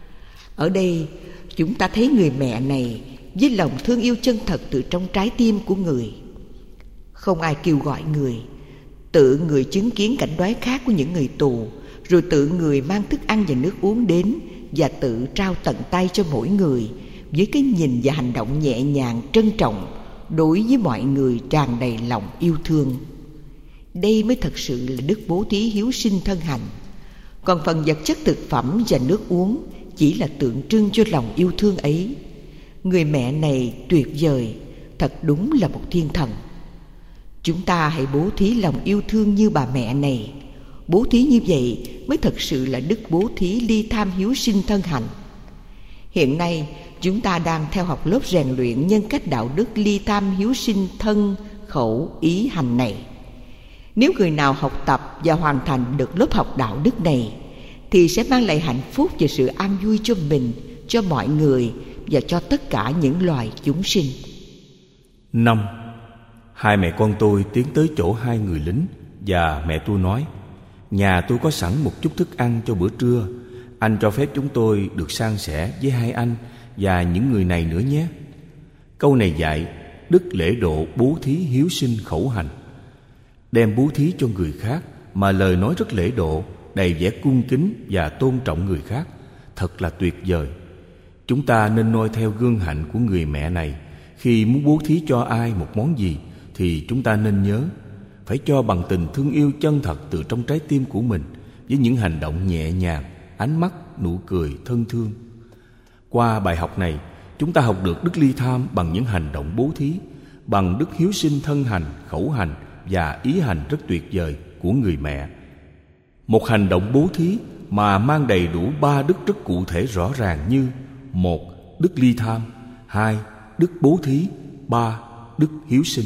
Ở đây chúng ta thấy người mẹ này với lòng thương yêu chân thật từ trong trái tim của người. Không ai kêu gọi người, tự người chứng kiến cảnh đói khát của những người tù, rồi tự người mang thức ăn và nước uống đến và tự trao tận tay cho mỗi người với cái nhìn và hành động nhẹ nhàng trân trọng đối với mọi người, tràn đầy lòng yêu thương. Đây mới thật sự là đức bố thí hiếu sinh thân hành. Còn phần vật chất thực phẩm và nước uống chỉ là tượng trưng cho lòng yêu thương ấy. Người mẹ này tuyệt vời, thật đúng là một thiên thần. Chúng ta hãy bố thí lòng yêu thương như bà mẹ này. Bố thí như vậy mới thật sự là đức bố thí ly tham hiếu sinh thân hành. Hiện nay chúng ta đang theo học lớp rèn luyện nhân cách đạo đức ly tham hiếu sinh thân khẩu ý hành này. Nếu người nào học tập và hoàn thành được lớp học đạo đức này thì sẽ mang lại hạnh phúc và sự an vui cho mình, cho mọi người và cho tất cả những loài chúng sinh. 5. Hai mẹ con tôi tiến tới chỗ hai người lính và mẹ tôi nói: Nhà tôi có sẵn một chút thức ăn cho bữa trưa. Anh cho phép chúng tôi được san sẻ với hai anh và những người này nữa nhé. Câu này dạy đức lễ độ, bố thí, hiếu sinh, khẩu hành. Đem bố thí cho người khác mà lời nói rất lễ độ, đầy vẻ cung kính và tôn trọng người khác, thật là tuyệt vời. Chúng ta nên noi theo gương hạnh của người mẹ này. Khi muốn bố thí cho ai một món gì thì chúng ta nên nhớ phải cho bằng tình thương yêu chân thật từ trong trái tim của mình, với những hành động nhẹ nhàng, ánh mắt, nụ cười thân thương. Qua bài học này, chúng ta học được đức ly tham bằng những hành động bố thí, bằng đức hiếu sinh thân hành, khẩu hành và ý hành rất tuyệt vời của người mẹ. Một hành động bố thí mà mang đầy đủ 3 đức rất cụ thể rõ ràng như: 1. Đức ly tham, 2. Đức bố thí, 3. Đức hiếu sinh.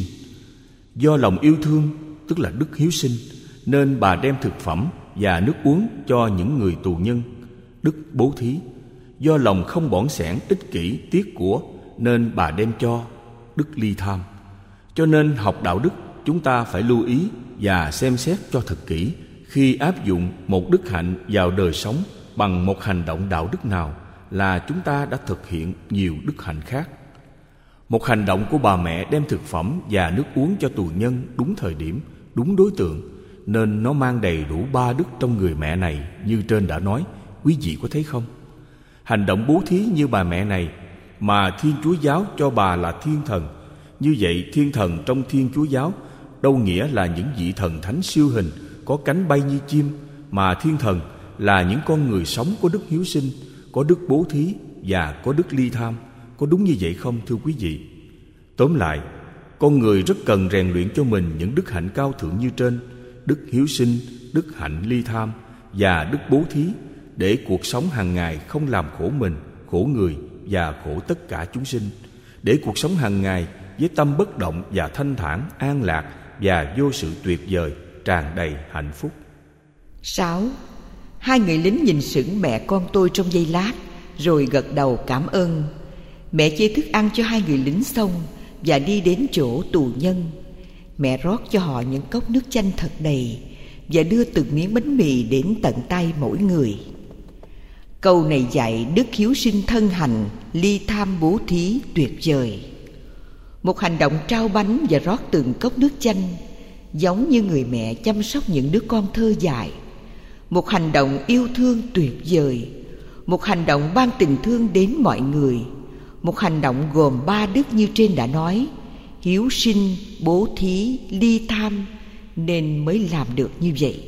Do lòng yêu thương, tức là đức hiếu sinh, nên bà đem thực phẩm và nước uống cho những người tù nhân, đức bố thí. Do lòng không bỏn xẻn, ích kỷ, tiếc của, nên bà đem cho, đức ly tham. Cho nên học đạo đức, chúng ta phải lưu ý và xem xét cho thật kỹ khi áp dụng một đức hạnh vào đời sống bằng một hành động đạo đức nào, là chúng ta đã thực hiện nhiều đức hạnh khác. Một hành động của bà mẹ đem thực phẩm và nước uống cho tù nhân đúng thời điểm, đúng đối tượng, nên nó mang đầy đủ 3 đức trong người mẹ này như trên đã nói. Quý vị có thấy không? Hành động bố thí như bà mẹ này mà Thiên Chúa giáo cho bà là thiên thần. Như vậy, thiên thần trong Thiên Chúa giáo đâu nghĩa là những vị thần thánh siêu hình có cánh bay như chim, mà thiên thần là những con người sống có đức hiếu sinh, có đức bố thí và có đức ly tham. Có đúng như vậy không, thưa quý vị? Tóm lại, con người rất cần rèn luyện cho mình những đức hạnh cao thượng như trên: đức hiếu sinh, đức hạnh ly tham và đức bố thí, để cuộc sống hàng ngày không làm khổ mình, khổ người và khổ tất cả chúng sinh, để cuộc sống hàng ngày với tâm bất động và thanh thản, an lạc và vô sự tuyệt vời, tràn đầy hạnh phúc. 6. Hai người lính nhìn sững mẹ con tôi trong giây lát, rồi gật đầu cảm ơn. Mẹ chia thức ăn cho hai người lính xong và đi đến chỗ tù nhân. Mẹ rót cho họ những cốc nước chanh thật đầy và đưa từng miếng bánh mì đến tận tay mỗi người. Câu này dạy đức hiếu sinh thân hành, ly tham bố thí tuyệt vời. Một hành động trao bánh và rót từng cốc nước chanh, giống như người mẹ chăm sóc những đứa con thơ dại. Một hành động yêu thương tuyệt vời. Một hành động ban tình thương đến mọi người. Một hành động gồm 3 đức như trên đã nói: hiếu sinh, bố thí, ly tham, nên mới làm được như vậy.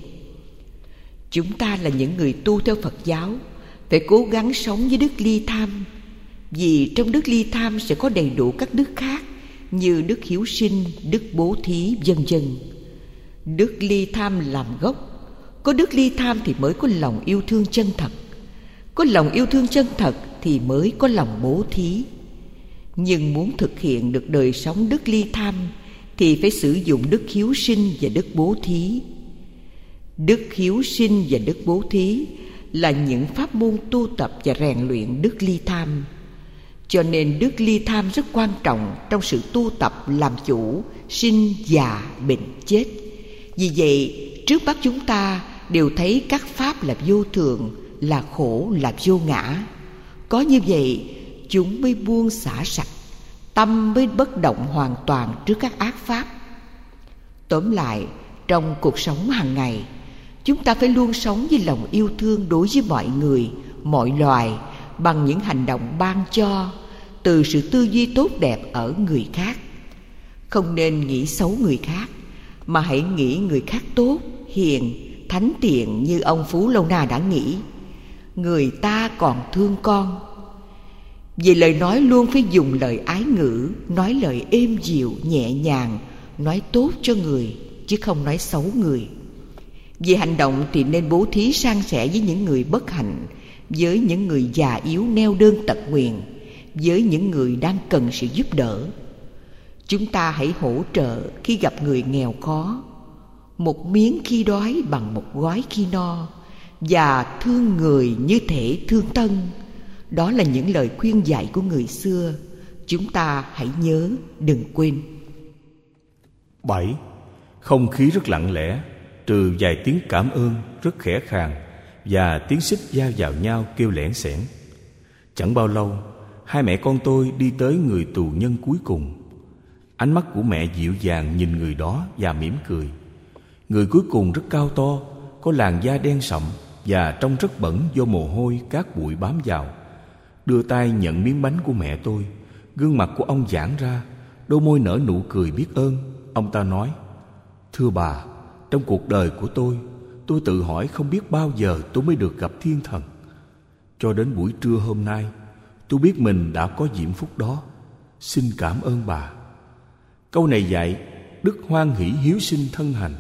Chúng ta là những người tu theo Phật giáo phải cố gắng sống với đức ly tham, vì trong đức ly tham sẽ có đầy đủ các đức khác như đức hiếu sinh, đức bố thí, vân vân. Đức ly tham làm gốc. Có đức ly tham thì mới có lòng yêu thương chân thật. Có lòng yêu thương chân thật thì mới có lòng bố thí. Nhưng muốn thực hiện được đời sống đức ly tham thì phải sử dụng đức hiếu sinh và đức bố thí. Đức hiếu sinh và đức bố thí là những pháp môn tu tập và rèn luyện đức ly tham. Cho nên đức ly tham rất quan trọng trong sự tu tập làm chủ sinh, già, bệnh, chết. Vì vậy, trước mắt chúng ta đều thấy các pháp là vô thường, là khổ, là vô ngã. Có như vậy, chúng mới buông xả sạch, tâm mới bất động hoàn toàn trước các ác pháp. Tóm lại, trong cuộc sống hàng ngày, chúng ta phải luôn sống với lòng yêu thương đối với mọi người, mọi loài, bằng những hành động ban cho, từ sự tư duy tốt đẹp ở người khác. Không nên nghĩ xấu người khác, mà hãy nghĩ người khác tốt, hiền, thánh thiện như ông Phú Lâu Na đã nghĩ: người ta còn thương con. Vì lời nói luôn phải dùng lời ái ngữ, nói lời êm dịu, nhẹ nhàng, nói tốt cho người, chứ không nói xấu người. Về hành động thì nên bố thí san sẻ với những người bất hạnh, với những người già yếu neo đơn tật nguyền, với những người đang cần sự giúp đỡ. Chúng ta hãy hỗ trợ khi gặp người nghèo khó, một miếng khi đói bằng một gói khi no, và thương người như thể thương thân. Đó là những lời khuyên dạy của người xưa. Chúng ta hãy nhớ, đừng quên. 7. Không khí rất lặng lẽ. trừ vài tiếng cảm ơn rất khẽ khàng và tiếng xích va vào nhau kêu lẻn xẻn. Chẳng bao lâu, hai mẹ con tôi đi tới người tù nhân cuối cùng. Ánh mắt của mẹ dịu dàng nhìn người đó và mỉm cười. Người cuối cùng rất cao to, có làn da đen sậm và trông rất bẩn do mồ hôi cát bụi bám vào. Đưa tay nhận miếng bánh của mẹ tôi. Gương mặt của ông giãn ra, đôi môi nở nụ cười biết ơn. Ông ta nói: "Thưa bà, trong cuộc đời của tôi tự hỏi không biết bao giờ tôi mới được gặp thiên thần. Cho đến buổi trưa hôm nay, tôi biết mình đã có diễm phúc đó. Xin cảm ơn bà." Câu này dạy đức hoan hỷ hiếu sinh thân hành.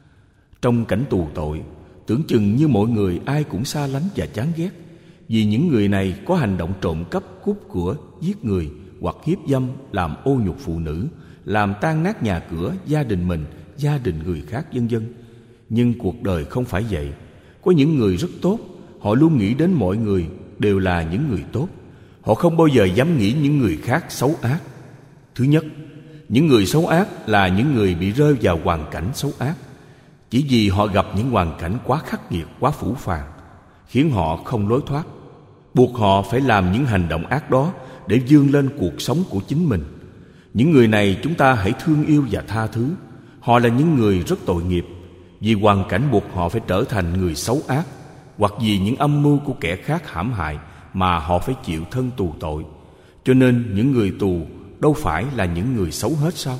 Trong cảnh tù tội, tưởng chừng như mọi người ai cũng xa lánh và chán ghét, vì những người này có hành động trộm cắp, cướp của, giết người hoặc hiếp dâm, làm ô nhục phụ nữ, làm tan nát nhà cửa, gia đình mình, gia đình người khác, vân vân. Nhưng cuộc đời không phải vậy. Có những người rất tốt, họ luôn nghĩ đến mọi người đều là những người tốt. Họ không bao giờ dám nghĩ những người khác xấu ác. Thứ nhất, những người xấu ác là những người bị rơi vào hoàn cảnh xấu ác, chỉ vì họ gặp những hoàn cảnh quá khắc nghiệt, quá phũ phàng, khiến họ không lối thoát, buộc họ phải làm những hành động ác đó để vươn lên cuộc sống của chính mình. Những người này chúng ta hãy thương yêu và tha thứ. Họ là những người rất tội nghiệp, vì hoàn cảnh buộc họ phải trở thành người xấu ác, hoặc vì những âm mưu của kẻ khác hãm hại mà họ phải chịu thân tù tội. Cho nên những người tù đâu phải là những người xấu hết sao?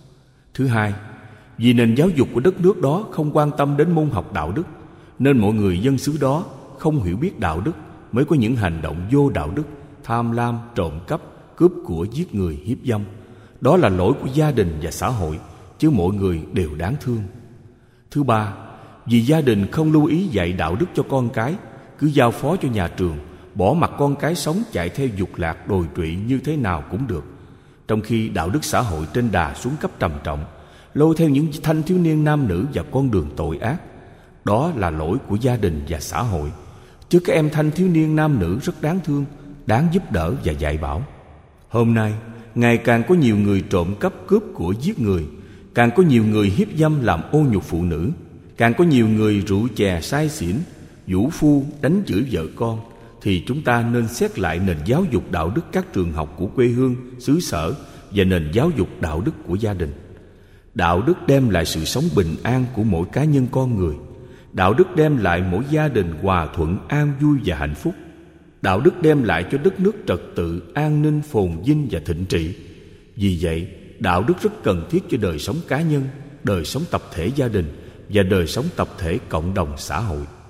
Thứ hai, vì nền giáo dục của đất nước đó không quan tâm đến môn học đạo đức, nên mọi người dân xứ đó không hiểu biết đạo đức, mới có những hành động vô đạo đức, tham lam, trộm cắp, cướp của, giết người, hiếp dâm. Đó là lỗi của gia đình và xã hội, chứ mọi người đều đáng thương. Thứ ba, vì gia đình không lưu ý dạy đạo đức cho con cái, cứ giao phó cho nhà trường, bỏ mặc con cái sống chạy theo dục lạc đồi trụy như thế nào cũng được, trong khi đạo đức xã hội trên đà xuống cấp trầm trọng, lôi theo những thanh thiếu niên nam nữ vào con đường tội ác. Đó là lỗi của gia đình và xã hội, chứ các em thanh thiếu niên nam nữ rất đáng thương, đáng giúp đỡ và dạy bảo. Hôm nay, ngày càng có nhiều người trộm cắp, cướp của, giết người, càng có nhiều người hiếp dâm, làm ô nhục phụ nữ, càng có nhiều người rượu chè say xỉn, vũ phu, đánh chửi vợ con, thì chúng ta nên xét lại nền giáo dục đạo đức các trường học của quê hương, xứ sở và nền giáo dục đạo đức của gia đình. Đạo đức đem lại sự sống bình an của mỗi cá nhân con người. Đạo đức đem lại mỗi gia đình hòa thuận, an vui và hạnh phúc. Đạo đức đem lại cho đất nước trật tự, an ninh, phồn vinh và thịnh trị. Vì vậy, đạo đức rất cần thiết cho đời sống cá nhân, đời sống tập thể gia đình và đời sống tập thể cộng đồng xã hội.